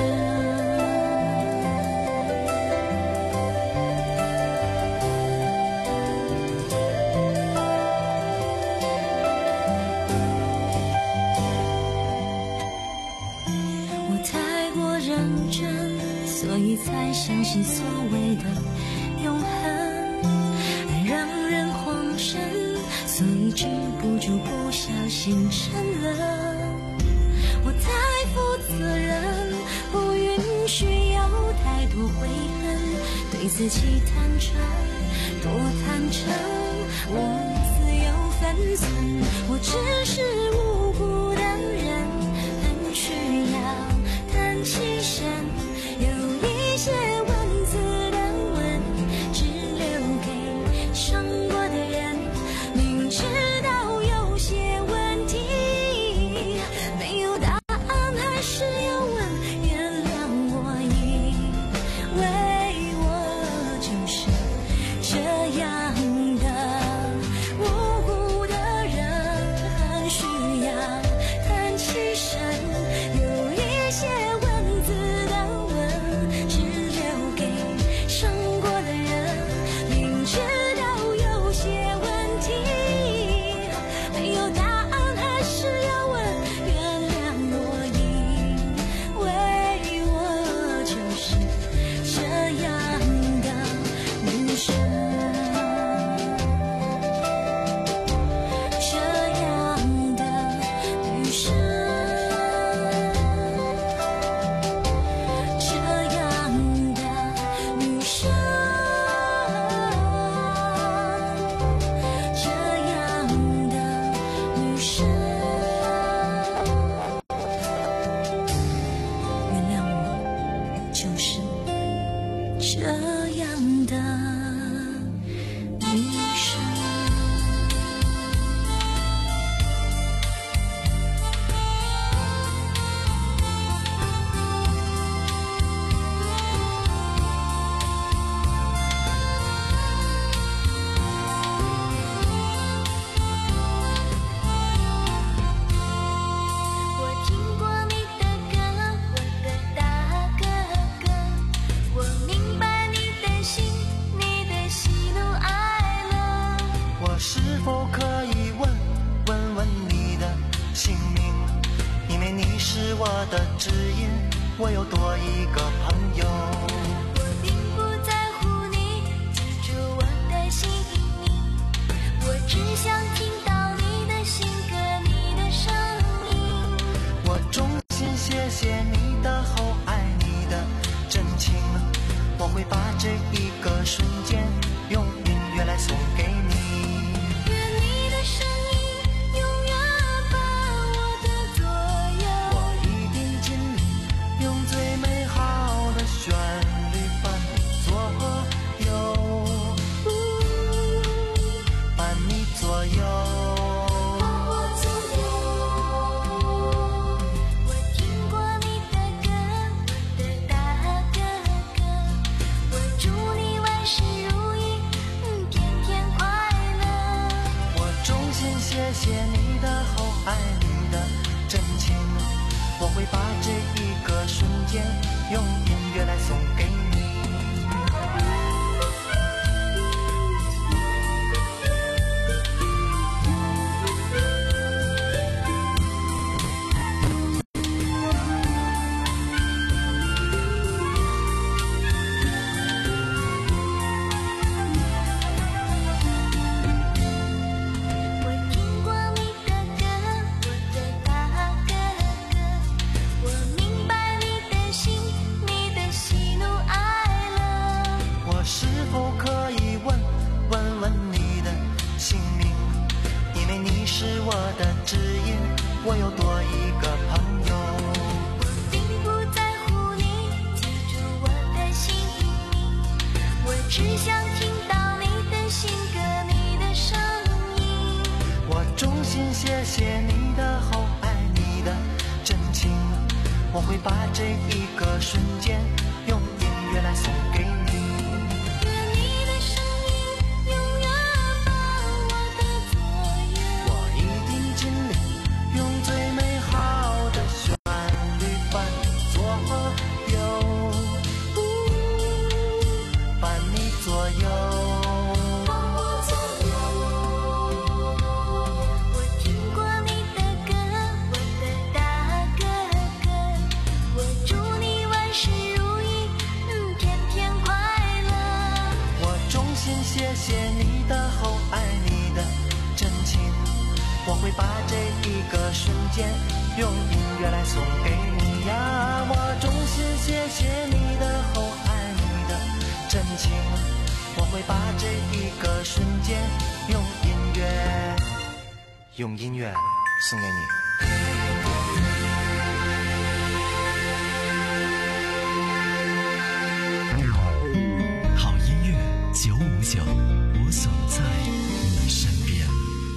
我太过认真，所以才相信所谓的永恒。爱让人慌神，所以止不住不小心沉沦。我太负责任，不允许有太多悔恨，对自己坦诚，多坦诚，我自有分寸。我只是无辜的人，很需要叹气声。有一些文字的吻，只留给伤过的人。明知道有些问题没有答案，还是要问。原谅我，因为我就是这样的无辜的人，很需要叹气声。有一些文字的吻，只留给伤过的人。明知道有些问题没有答案，还是要问。原谅我，因为我就是这样的女生，这样的女生，这样的女生，这样的女生。原谅我，就是这样的女生。我听过你的歌，我的大哥哥，我明白你的心，你的喜怒哀乐。 我是否可以问问问你的姓名？因为你是我的知音，我有多一个朋友。 我并不在乎你记住我的姓名，我只想听到你的性格，你的声音。 我衷心谢谢你的厚爱，你的真情。我会把这一个瞬间用音乐来送给你。 愿你的声音永远伴我的左右。 我一定尽力用最美好的旋律伴你左右，伴你左右。 伴我左右。我听过你的歌，我的大哥哥，我祝你万事如意，嗯天天快乐。 我衷心谢谢你的厚爱，你的真情。我会把这一个瞬间用音乐来送给你。 我听过我会把这一个瞬间用音乐来送给你。用音乐来送给你呀，我衷心谢谢你的厚爱你的真情，我会把这一个瞬间用音乐用音乐送给你。 好音乐九五九，我总在你身边。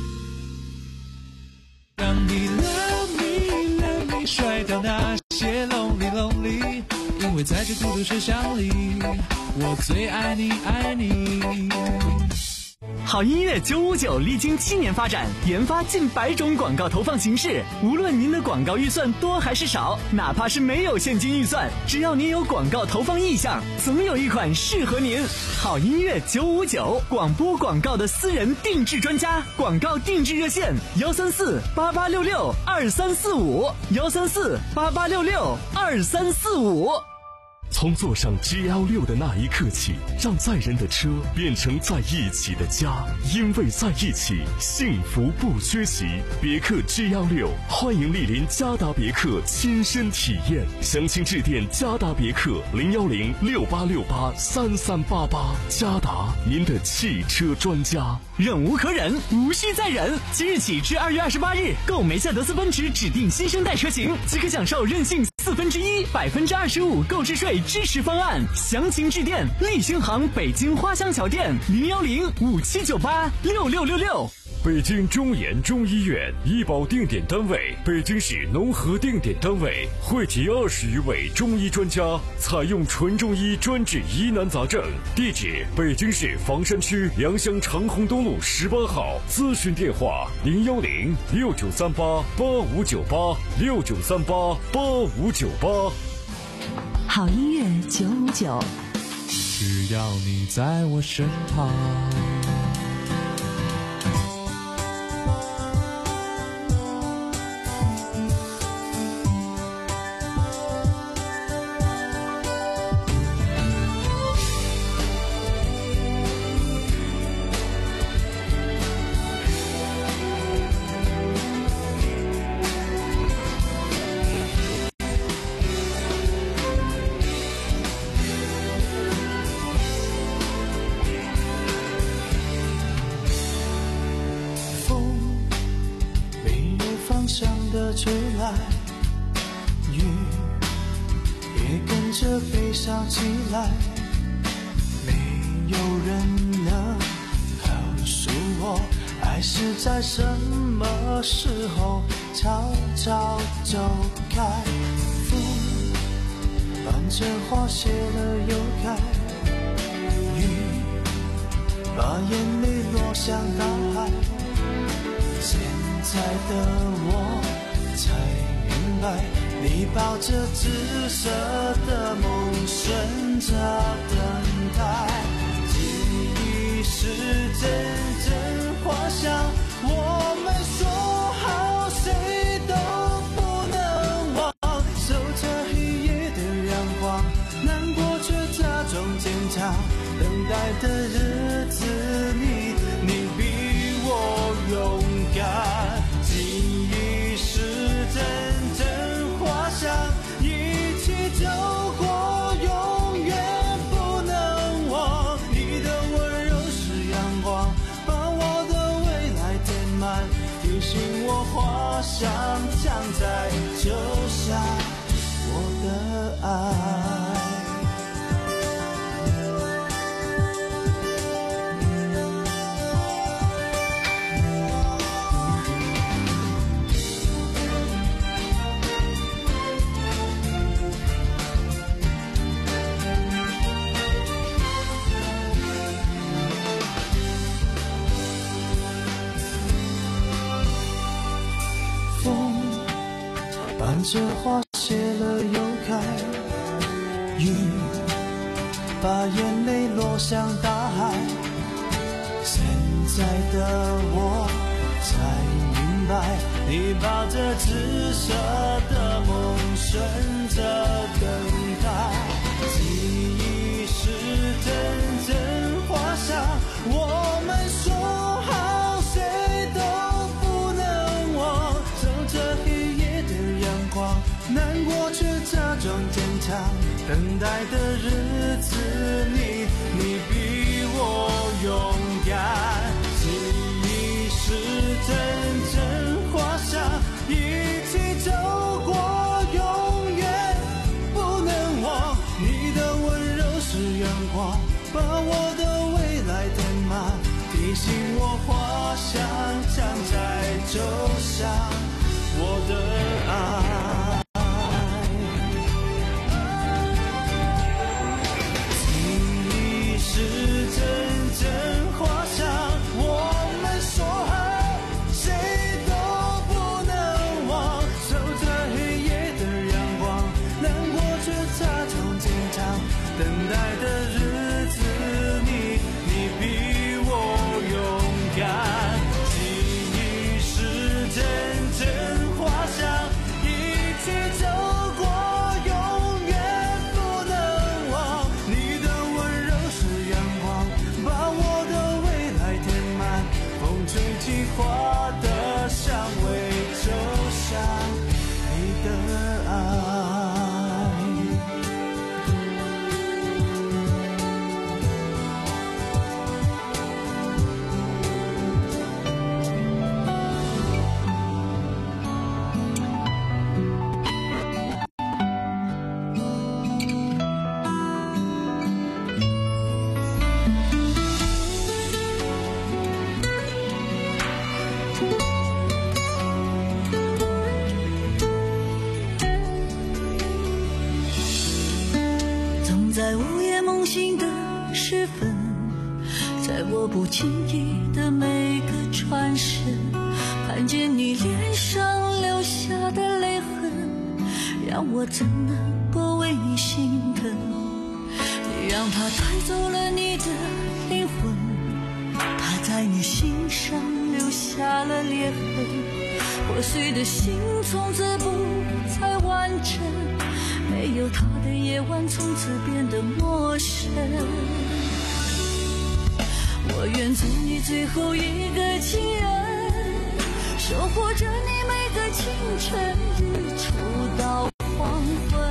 让你 love me love me 甩掉那些 lonely lonely， 因为在这孤独声响里，我最爱你爱你。 好音乐九五九历经七年发展，研发近百种广告投放形式。无论您的广告预算多还是少，哪怕是没有现金预算，只要您有广告投放意向，总有一款适合您。好音乐九五九，广播广告的私人定制专家，广告定制热线幺三四八八六六二三四五幺三四八八六六二三四五。 从坐上 G L 六 的那一刻起，让载人的车变成在一起的家，因为在一起，幸福不缺席。别克 G L 六， 欢迎莅临嘉达别克亲身体验，详情致电嘉达别克零幺零六八六八三三八八。嘉达，您的汽车专家。 忍无可忍，无需再忍。即日起至二月二十八日，购梅赛德斯奔驰指定新生代车型，即可享受任性四分之一、百分之二十五购置税支持方案。详情致电立新行北京花乡桥店零幺零五七九八六六六六。 北京中研中医院医保定点单位，北京市农合定点单位，汇集二十余位中医专家，采用纯中医专治疑难杂症。地址：北京市房山区良乡长虹东路十八号。咨询电话：零幺零六九三八八五九八六九三八八五九八。 好音乐九五九， 只要你在我身旁。 的吹来，雨也跟着悲伤起来，没有人能告诉我，爱是在什么时候悄悄走开。风伴着花谢了又开，雨把眼泪落向大海。现在的我才明白，你抱着紫色的梦，顺着等待。记忆是阵阵花香，我们说好谁都不能忘。守着黑夜的阳光，难过却假装坚强。等待的日子里，你比我勇敢。记忆是阵阵花香，一起走过，永远不能忘。你的温柔是阳光，把我的未来填满，提醒我花香常在，就像我的爱。 看着花谢了又开，雨把眼泪落向大海。现在的我才明白，你抱着紫色的梦，顺着等待。记忆是阵阵花香，我们说好谁都不能忘。守着黑夜的阳光，难过却假装坚强。等待的日子里，你比我勇敢。记忆是阵阵花香，一起走过永远不能忘。你的温柔是阳光，把我的未来填满，提醒我花香常在走向我的爱。是阵阵花香，我们说好谁都不能忘。守着黑夜的阳光，难过却假装坚强。等待的日子里，你比我勇敢。记忆是阵阵花香，一起走过永远不能忘。你的温柔是阳光，把我的未来填满，风吹起花的香味，走向你的爱。 总在午夜梦醒的时分，在我不经意的每个转身，看见你脸上留下的泪痕，让我怎能不为你心疼？你让它带走了你的灵魂，它在你心上留下了裂痕，破碎的心从此不再完整，没有他的夜晚从此变得陌生。我愿做你最后一个情人，守护着你每个清晨，日出到黄昏。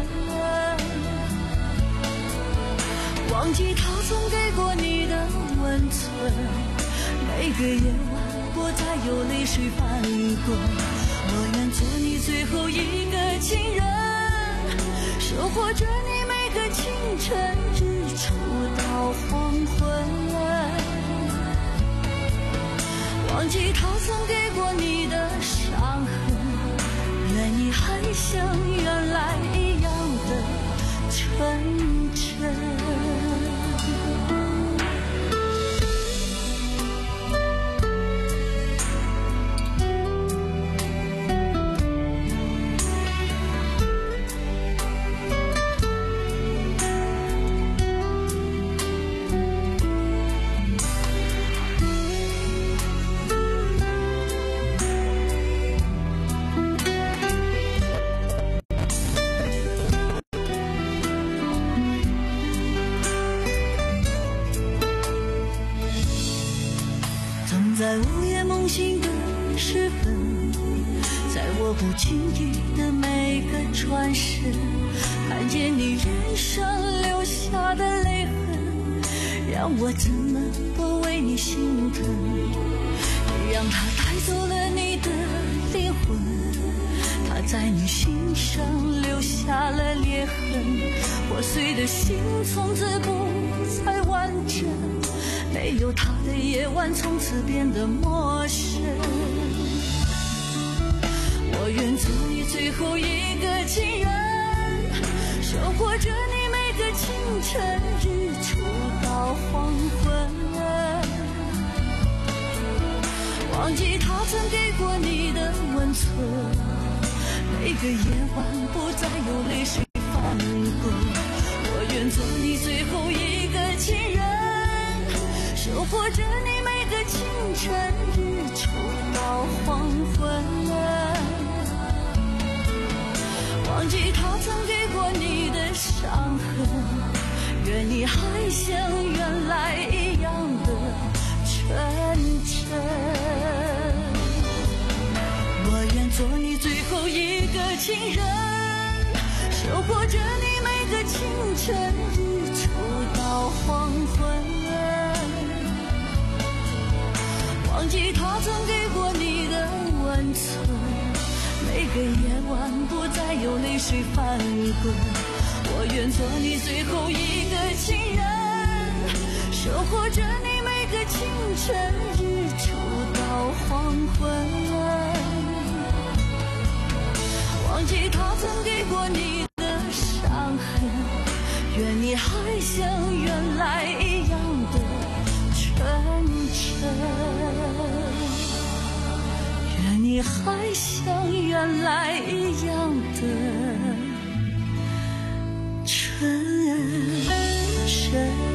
忘记他曾给过你的温存，每个夜晚不再有泪水翻滚。我愿做你最后一个情人，守护着你每个清晨，日出到黄昏。忘记他曾给过你的伤痕，愿你还像原来一样的纯真。在午夜梦醒的时分，在我不经意的每个转身，看见你脸上留下的泪痕，让我怎么不为你心疼？你让它带走了你的灵魂，它在你心上留下了裂痕，破碎的心从此不再完整，没有他的夜晚从此变得陌生。我愿做你最后一个情人，守护着你每个清晨，日出到黄昏。忘记他曾给过你的温存，每个夜晚不再有泪水翻滚，我愿做你最后一个情人，守护着你每个清晨，日出到黄昏，忘记他曾给过你的伤痕，愿你还像原来一样的纯真。我愿做你最后一个情人，守护着你每个清晨，日出到黄昏，忘记他曾给过你的温存，每个夜晚不再有泪水翻滚，我愿做你最后一个情人，守护着你每个清晨，日出到黄昏，忘记他曾给过你的伤痕，愿你还像原来一样的纯真，愿你还像原来一样的纯真。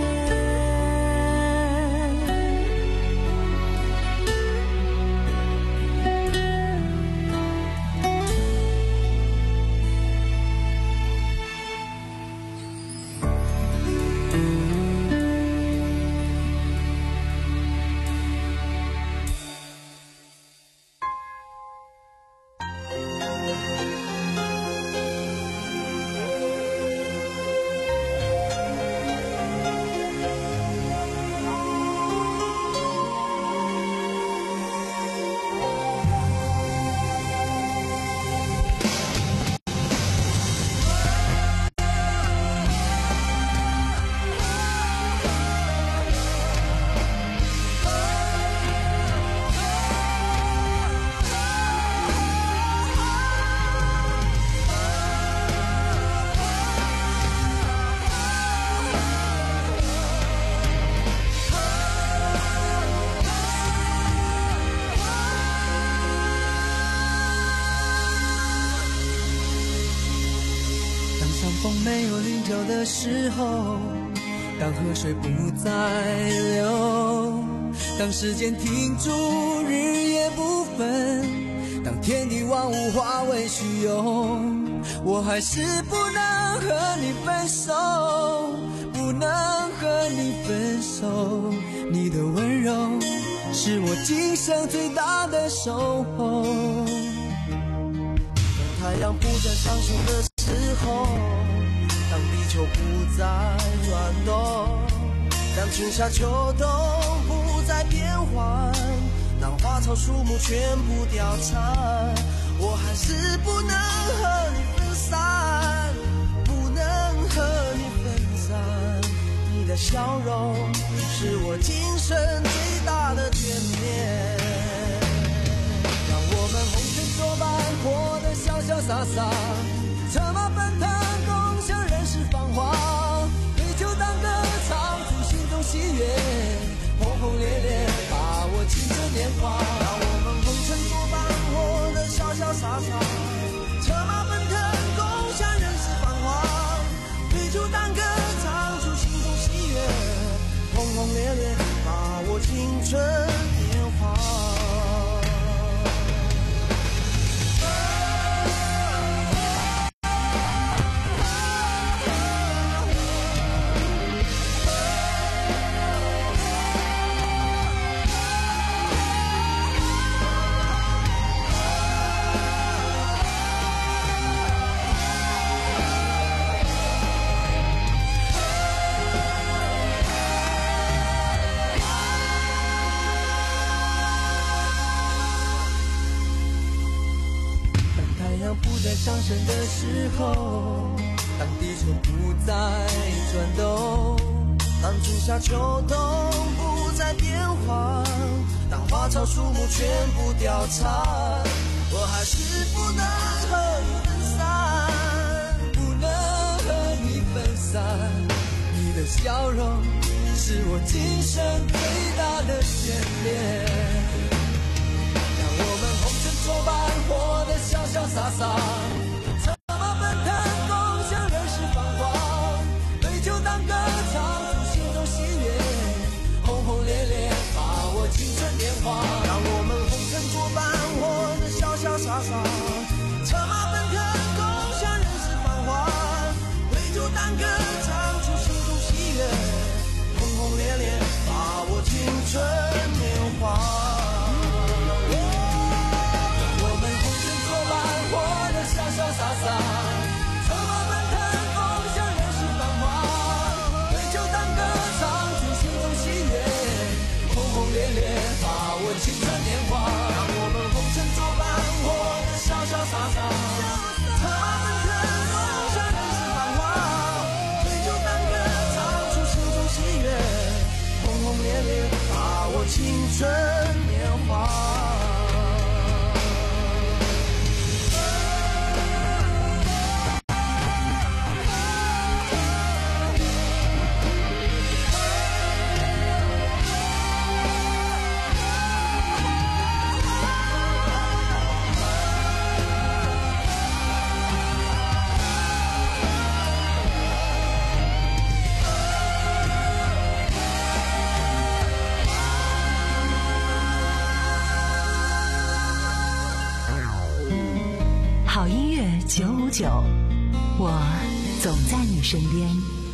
没有棱角的时候，当河水不再流，当时间停住，日夜不分，当天地万物化为虚有，我还是不能和你分手，不能和你分手，你的温柔是我今生最大的守候。当太阳不再上升的时候，当地球不再转动，当春夏秋冬不再变换，当花草树木全部凋残，我还是不能和你分散，不能和你分散，你的笑容是我今生最大的眷恋。让我们红尘作伴，活得潇潇洒洒，策马奔腾，共享人世繁华，对酒当歌，唱出心中喜悦，轰轰烈烈把握青春年华。让我们红尘作伴，活得潇潇洒洒，策马奔腾，共享人世繁华，对酒当歌，唱出心中喜悦，轰轰烈烈把握青春年华。不再上升的时候，当地球不再转动，当春夏秋冬不再变换，当花草树木全部凋残，我还是不能和你分散，不能和你分散，你的笑容是我今生最大的眷恋。让我们红尘作伴，活得潇潇洒洒，策马奔腾，共享人世繁华，对酒当歌，唱出心中喜悦，轰轰烈烈，把握青春年华，让我们红尘作伴，活得潇潇洒洒，策马奔腾，共享人世繁华，对酒当歌，唱出心中喜悦，轰轰烈烈，把握青春年华。潇潇洒洒，策马奔腾，共享人世繁华，对酒当歌，唱出心中喜悦，轰轰烈烈，把握青春年华，让我们红尘作伴，活得潇潇洒洒，策马奔腾，共享人世繁华，对酒当歌，唱出心中喜悦，轰轰烈烈，把握青春年华。 好音乐九五九，我总在你身边。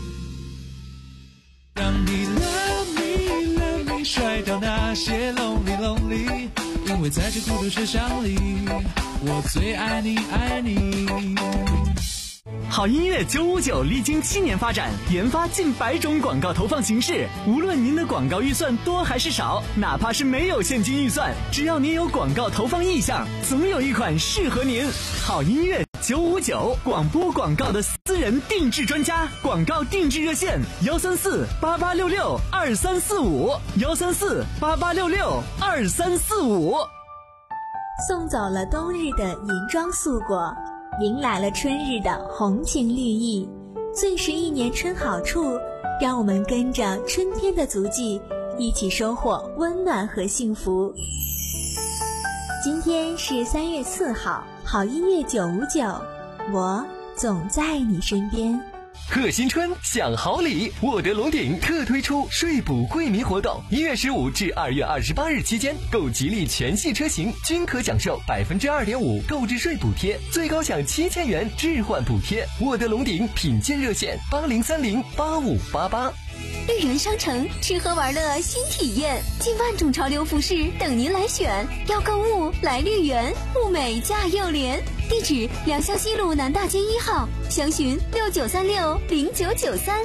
让你 love me love me 甩掉那些 lonely lonely， 因为在这孤独车厢里，我最爱你爱你。 好音乐九五九历经七年发展，研发近百种广告投放形式。无论您的广告预算多还是少，哪怕是没有现金预算，只要您有广告投放意向，总有一款适合您。好音乐九五九，广播广告的私人定制专家，广告定制热线幺三四八八六六二三四五幺三四八八六六二三四五。 送走了冬日的银装素裹，迎来了春日的红情绿意，最是一年春好处，让我们跟着春天的足迹，一起收获温暖和幸福。今天是三月四号，好音乐九五九，我总在你身边。 贺新春享好礼，沃德龙鼎特推出税补惠民活动，一月十五至二月二十八日期间，购吉利全系车型均可享受百分之二点五购置税补贴，最高享七千元置换补贴。沃德龙鼎品鉴热线八零三零八五八八。 绿园商城吃喝玩乐新体验，近万种潮流服饰等您来选。要购物来绿园，物美价又廉。地址：良乡西路南大街一号，详询六九三六零九九三。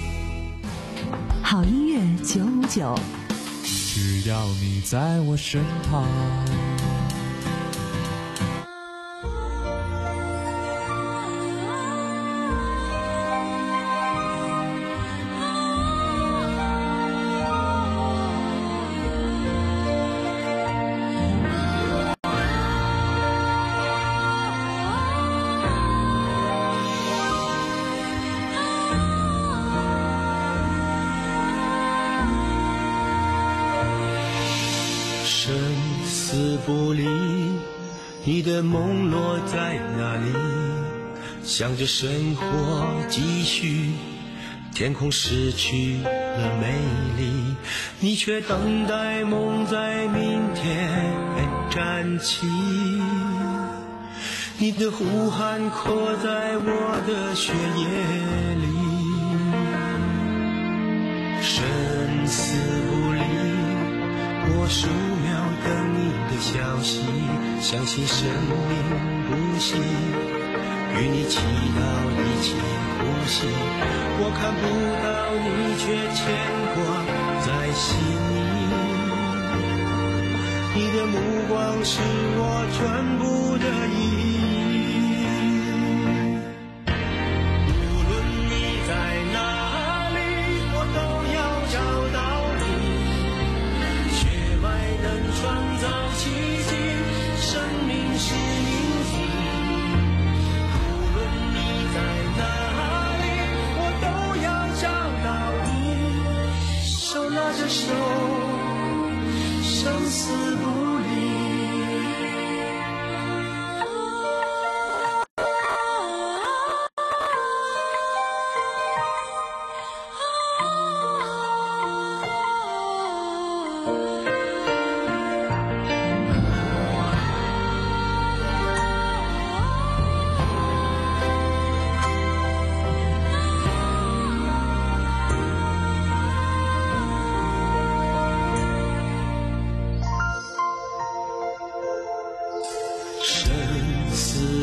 好音乐九五九， 只要你在我身旁。 生死不离，你的梦落在哪里？想着生活继续，天空失去了美丽，你却等待梦在明天站起。你的呼喊刻在我的血液里，生死不离，我数秒等你的消息，相信生命不息，与你祈祷一起呼吸。我看不到你，却牵挂在心里，你的目光是我全部的意义。手，生死不离。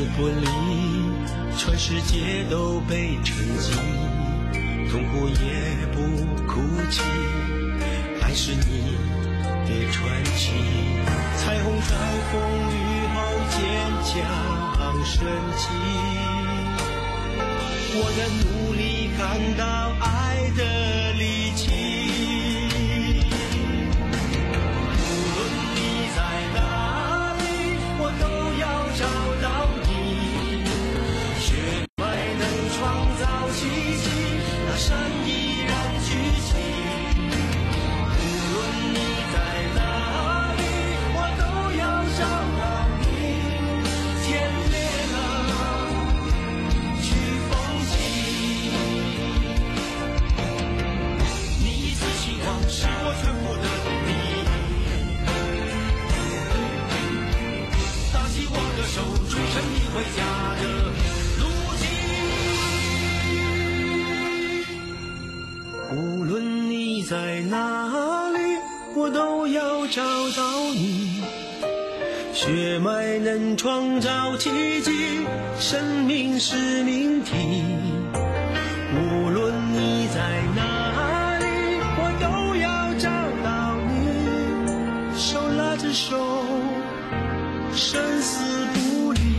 玻璃，全世界都被沉寂，痛苦也不哭泣，还是你的传奇。彩虹在风雨后坚强升起，我的努力看到爱的力气。无论你在哪里，我都要找到你。血脉能创造奇迹，那山依然举起。无论你在哪里，我都要找到你。天裂了，去风起。你一次希望是我全部的努力。打起我的手，铸成你回家的路径。无论你在哪里，我都要找到你。血脉能创造奇迹，生命是命题。无论你在哪里，我都要找到你。手拉着手，生死不离。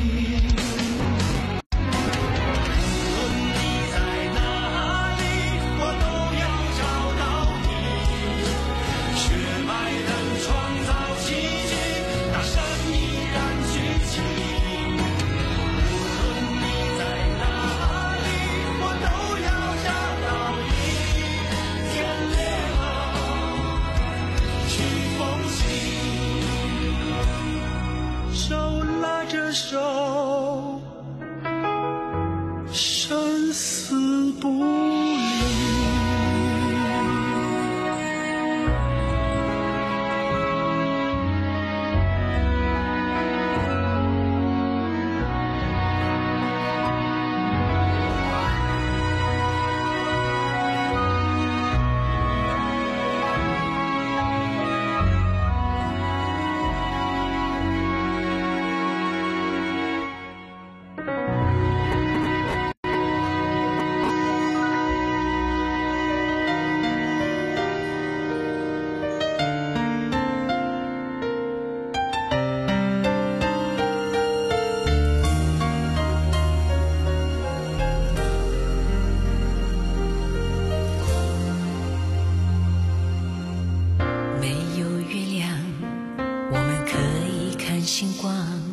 无论你在哪里，我都要找到你。血脉能创造奇迹，大山依然举起。无论你在哪里，我都要找到你。天裂了，去风起。手拉着手，生死不离。 没有月亮，我们可以看星光。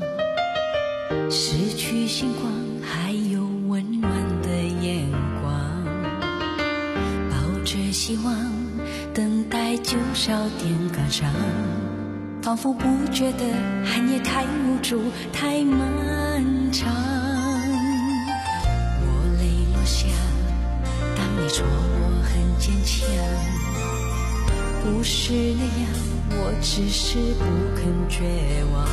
失去星光，还有温暖的眼光。抱着希望，等待九少点赶上。仿佛不觉得寒夜太无助，太漫长。我泪落下，当你说我很坚强。不是那样，我只是不肯绝望，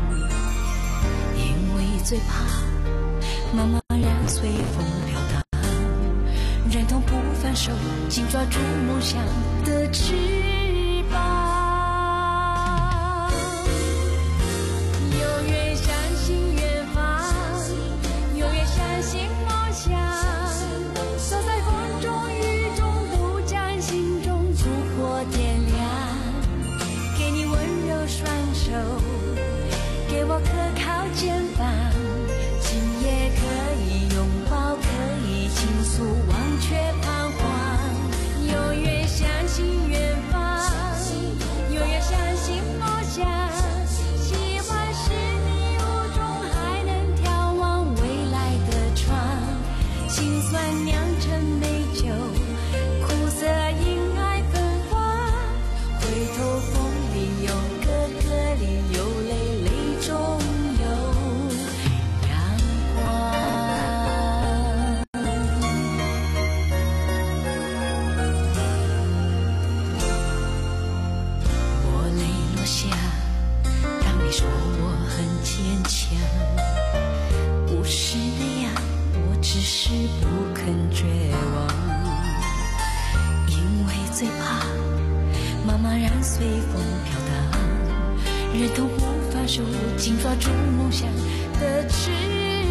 因为最怕茫茫然随风飘荡，忍痛不放手，紧抓住梦想的翅膀。永远相信远方，永远相信梦想，走在风中雨中，不将心中烛火点亮。给你温柔双手，给我可靠肩膀，今夜可以拥抱，可以倾诉，忘却彷徨。永远相信远方，永远相信梦想，希望是你雾中还能眺望未来的窗。心酸酿成美酒，苦涩因爱芬芳，回头风里有歌，歌里有泪，泪中有阳光。我泪落下，当你说我很坚强。不是那样，我只是不肯绝望，因为最怕茫茫然随风飘荡，忍痛不放手，紧抓住梦想的翅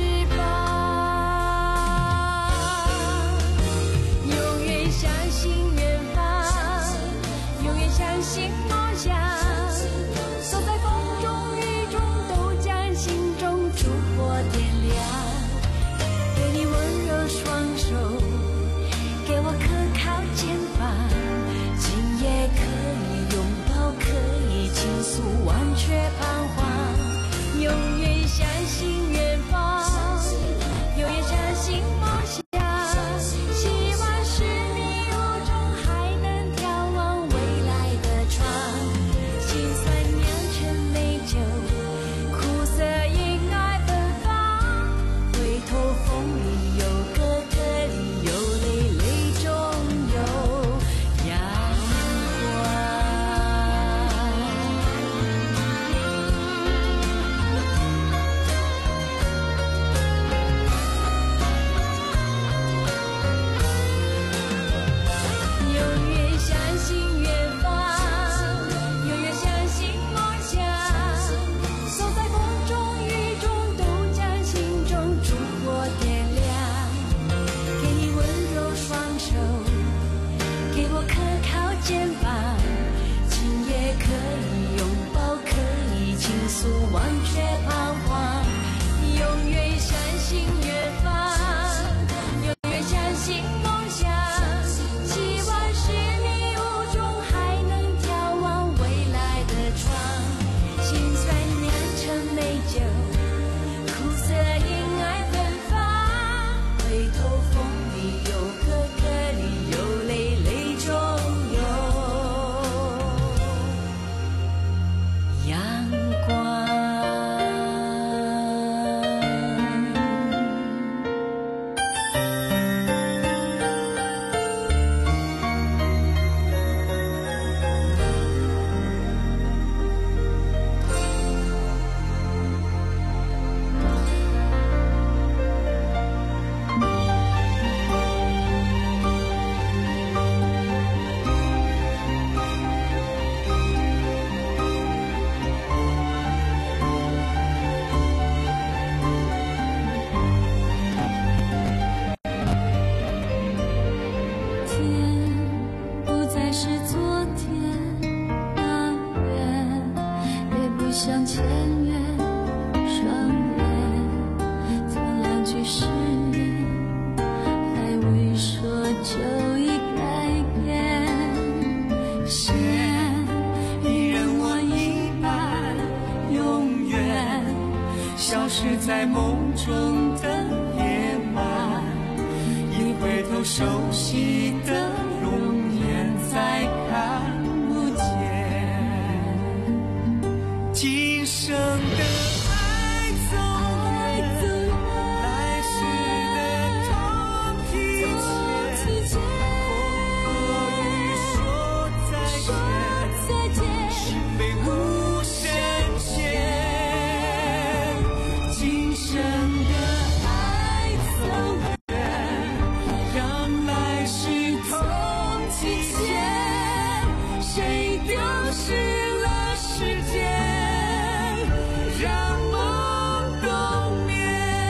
誓言，还未说就已改变。线你任我一半，永远消失在梦中的夜晚。一回头，熟悉的容颜再看不见。今生的爱走远，来世的同提前。风和雨说再见，心被无限牵。今生的爱走远，让来世同提前。谁丢失了时间，让梦冬眠。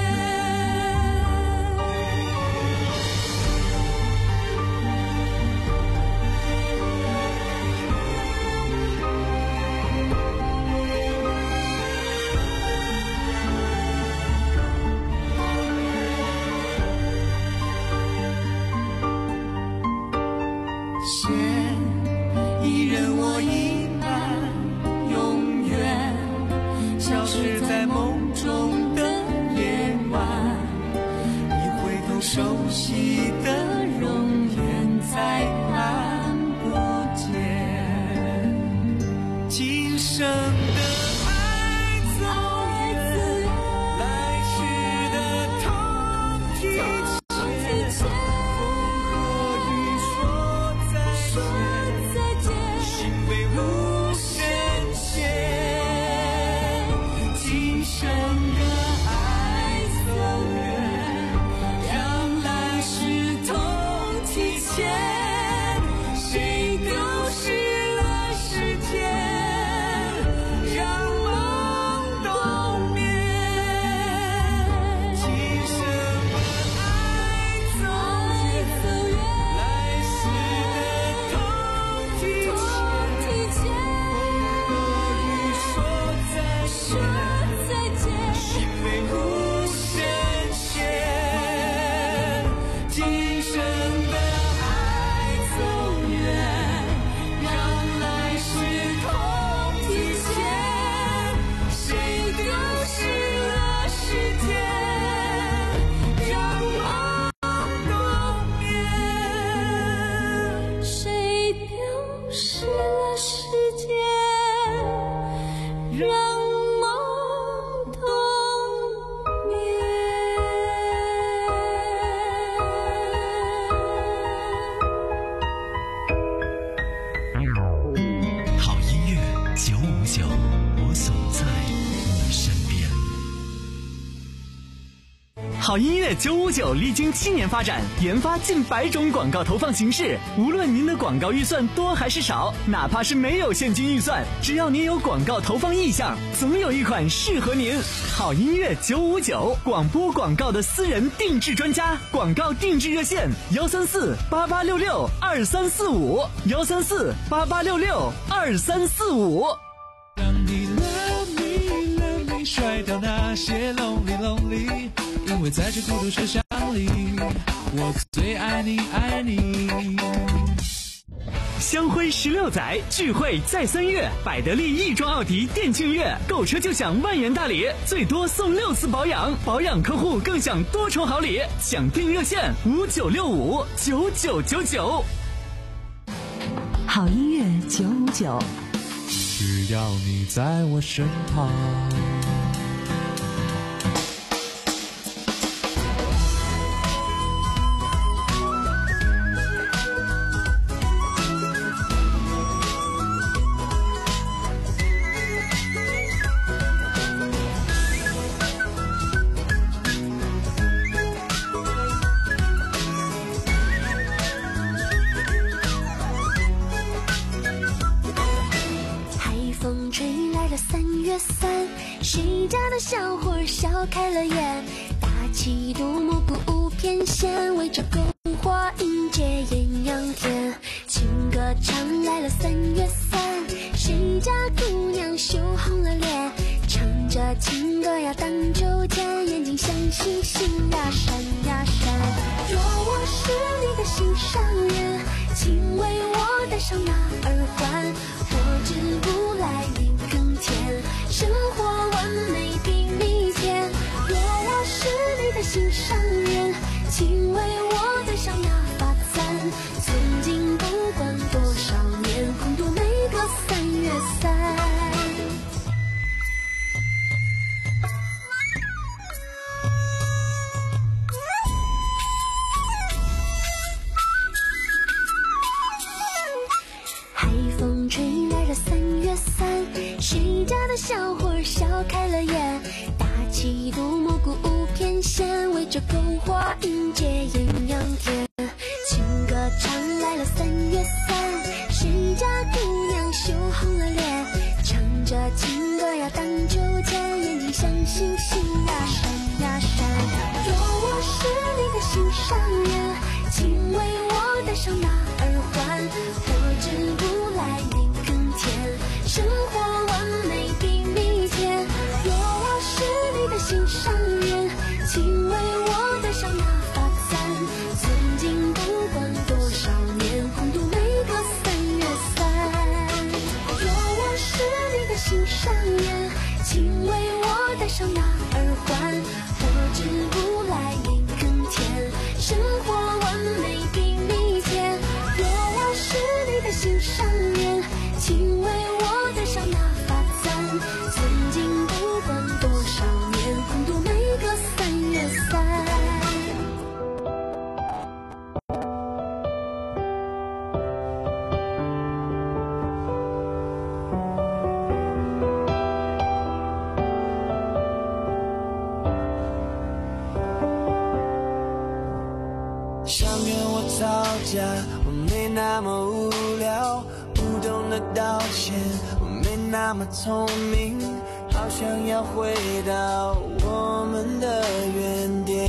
线一人我一半，永远消失在梦中的夜晚。一回头，熟悉的容颜再看不见。今生的爱走远，来世的同提前。风和雨说再见，心被无限牵。今生的爱走远，让来世同提前。谁丢失了时间，让梦冬眠。今生的爱走远，来世的同提前。风和雨说再见，心被无限牵。今生的爱走远，让来世同提前。谁丢失了时间，让梦冬眠。 谁丢失了时间，让梦冬眠。 好音乐九五九，我总在你身边。 好音乐九五九历经七年发展，研发近百种广告投放形式。无论您的广告预算多还是少，哪怕是没有现金预算，只要您有广告投放意向，总有一款适合您。好音乐九五九，广播广告的私人定制专家，广告定制热线：幺三四八八六六二三四五，幺三四八八六六二三四五。 让你 love me love me 甩掉那些 lonely lonely， 因为在这孤独车厢里，我最爱你爱你。 香辉十六载，聚会在三月，百得利亦庄奥迪店庆月，购车就享万元大礼，最多送六次保养，保养客户更享多重好礼。享定热线五九六五九九九九。 好音乐九五九， 只要你在我身旁。 谁家的小伙笑开了眼，大气独木不无偏见，围着篝火迎接艳阳天。情歌唱来了三月三，谁家姑娘羞红了脸，唱着情歌呀荡秋千，眼睛像星星呀上那耳环，我只不来临更甜，生活完美比蜜甜。若我是你的心上人，请为我戴上那发簪，从今不管多少年，共度每个三月三。海风吹来了三月三，谁家的小伙笑开了眼，打起毒蘑菇五片线，围着篝火迎接艳阳天。情歌唱来了三月三，谁家姑娘羞红了脸，唱着情歌呀荡秋千，眼睛像星星呀闪呀闪。若我是你的心上人，请为我戴上那耳环，我只不来临更甜，生活完美比蜜甜。若我是你的心上人，请为我戴上那发簪，从今不管多少年，共度每个三月三。若我是你的心上人，请为我戴上那耳环，我只不来临更甜，生活完美比蜜甜。若我是你的心上人，请为我戴上那发簪，从今不管多少年，共度每个三月三。 想跟我吵架，我没那么无聊，不懂得道歉，我没那么聪明，好想要回到我们的原点。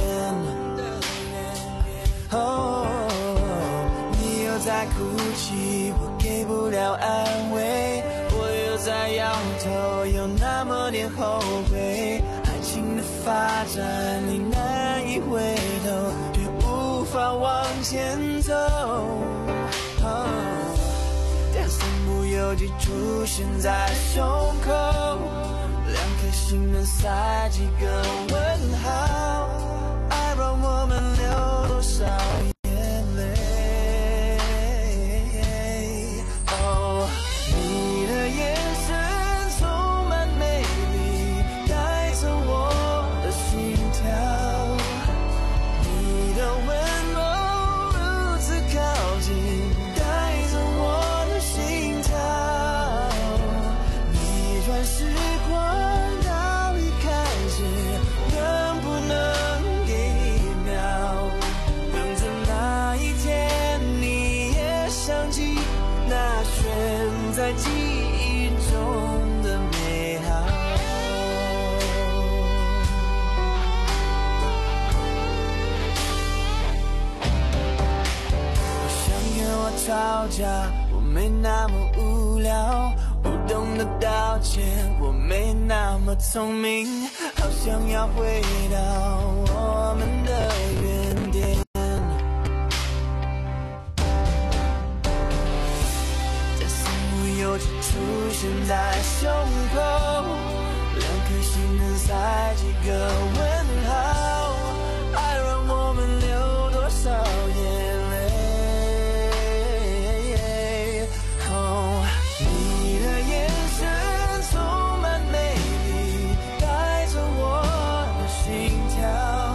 哦，你又在哭泣，我给不了安慰，我又在摇头，有那么点后悔。爱情的发展，你难以回头，无法往前走，哦，但身不由己出现在胸口，两颗心能塞几个问号，爱让我们流多少眼泪，哦，你的眼神充满魅力，带走我的心跳，你的温柔如此靠近，带走我的心跳，逆转时光到一开始，能不能给一秒，等着那一天你也想起那悬在记忆中的美好。吵架，我没那么无聊，不懂得道歉，我没那么聪明，好想要回到我们的原点。在身不由己出现在胸口，两颗心能塞几个问号，爱让我们流多少眼泪。心跳，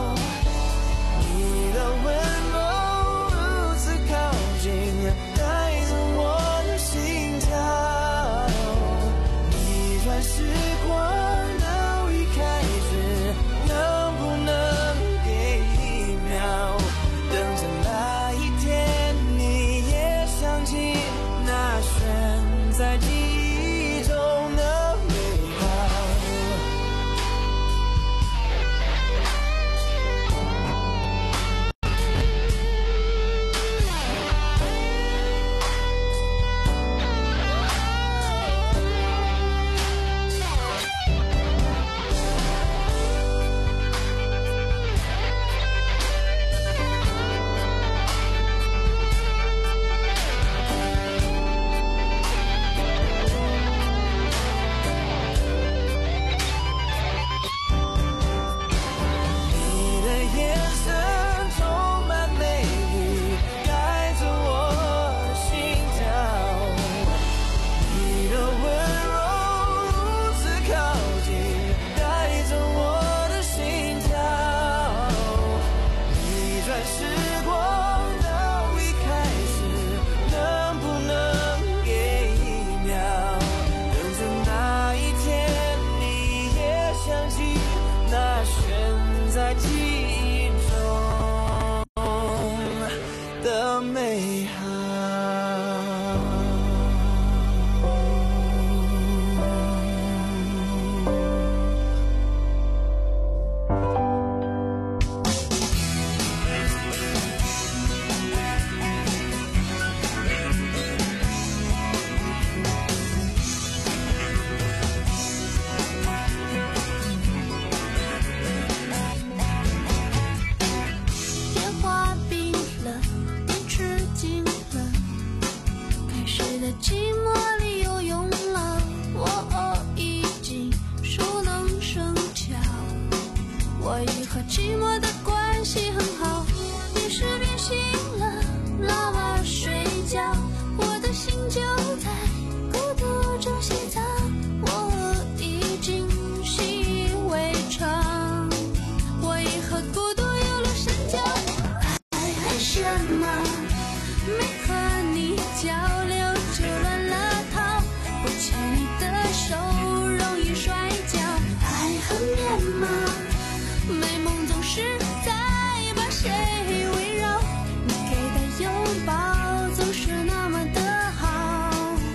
什么？没和你交流就乱了套，不牵你的手容易摔跤。爱很绵吗？美梦总是在把谁围绕，你给的拥抱总是那么的好。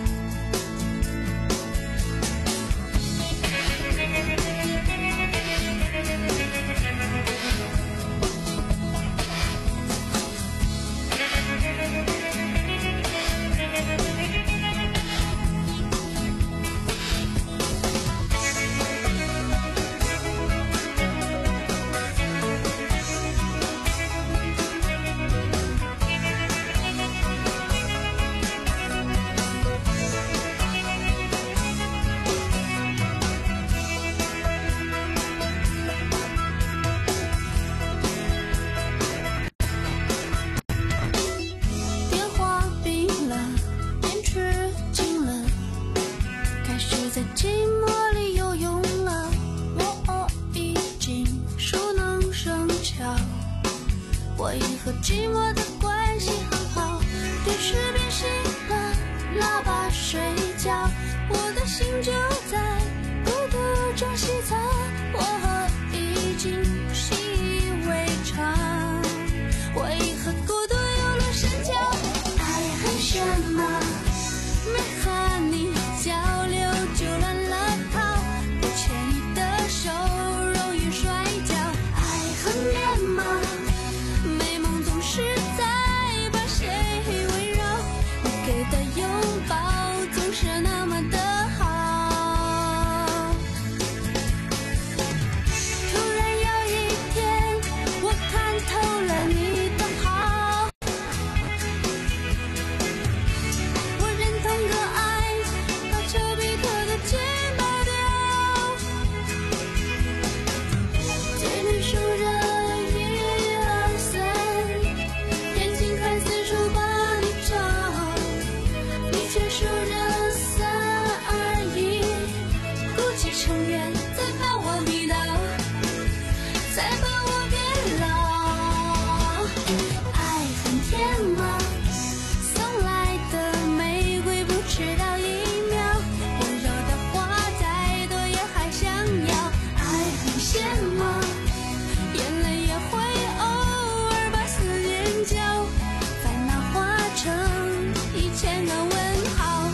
电话冰了，电池进了，开始在寂寞里游泳了。我已经熟能生巧，我已和寂寞的关系很好。电视变形了，喇叭睡觉，我的心就在孤独中洗澡。我已经习以为常，我已和孤独有了深交。爱很什么？没和你交流就乱了套，不牵你的手容易摔跤。爱很绵吗？美梦总是在把谁围绕，你给的拥抱总是那么的好。突然有一天，我看透了你的好，我认同个爱把丘比特的箭爆掉，嘴里数着一二三，眼睛看四处把你找，你却数着三二一，鼓起成员再把我迷倒，再把我变老。爱很甜吗？送来的玫瑰不迟到一秒，温柔的话再多也还想要。爱很咸吗？眼泪也会偶尔把思念浇，烦恼化成一千个问号。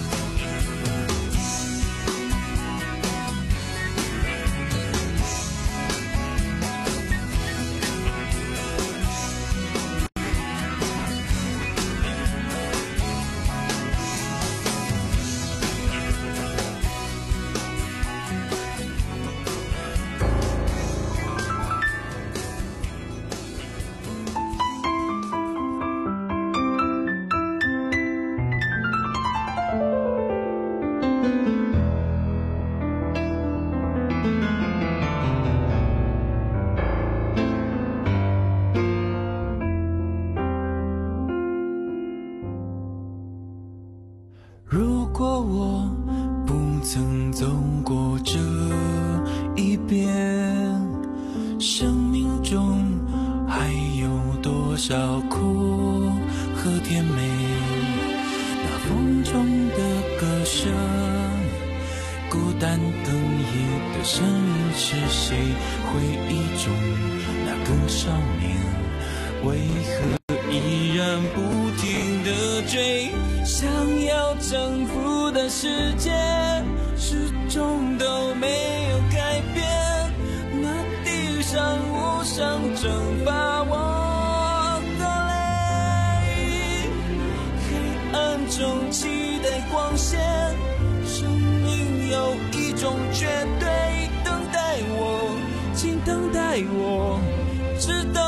如果我不曾走过这一边，生命中还有多少苦和甜美？那风中的歌声，孤单哽咽的声音是谁？回忆中那个少年，为何依然不停地追？想要征服的世界，始终都没有改变。那地上无声蒸发我的泪，黑暗中期待光线，生命有一种绝对，等待我，请等待我，直到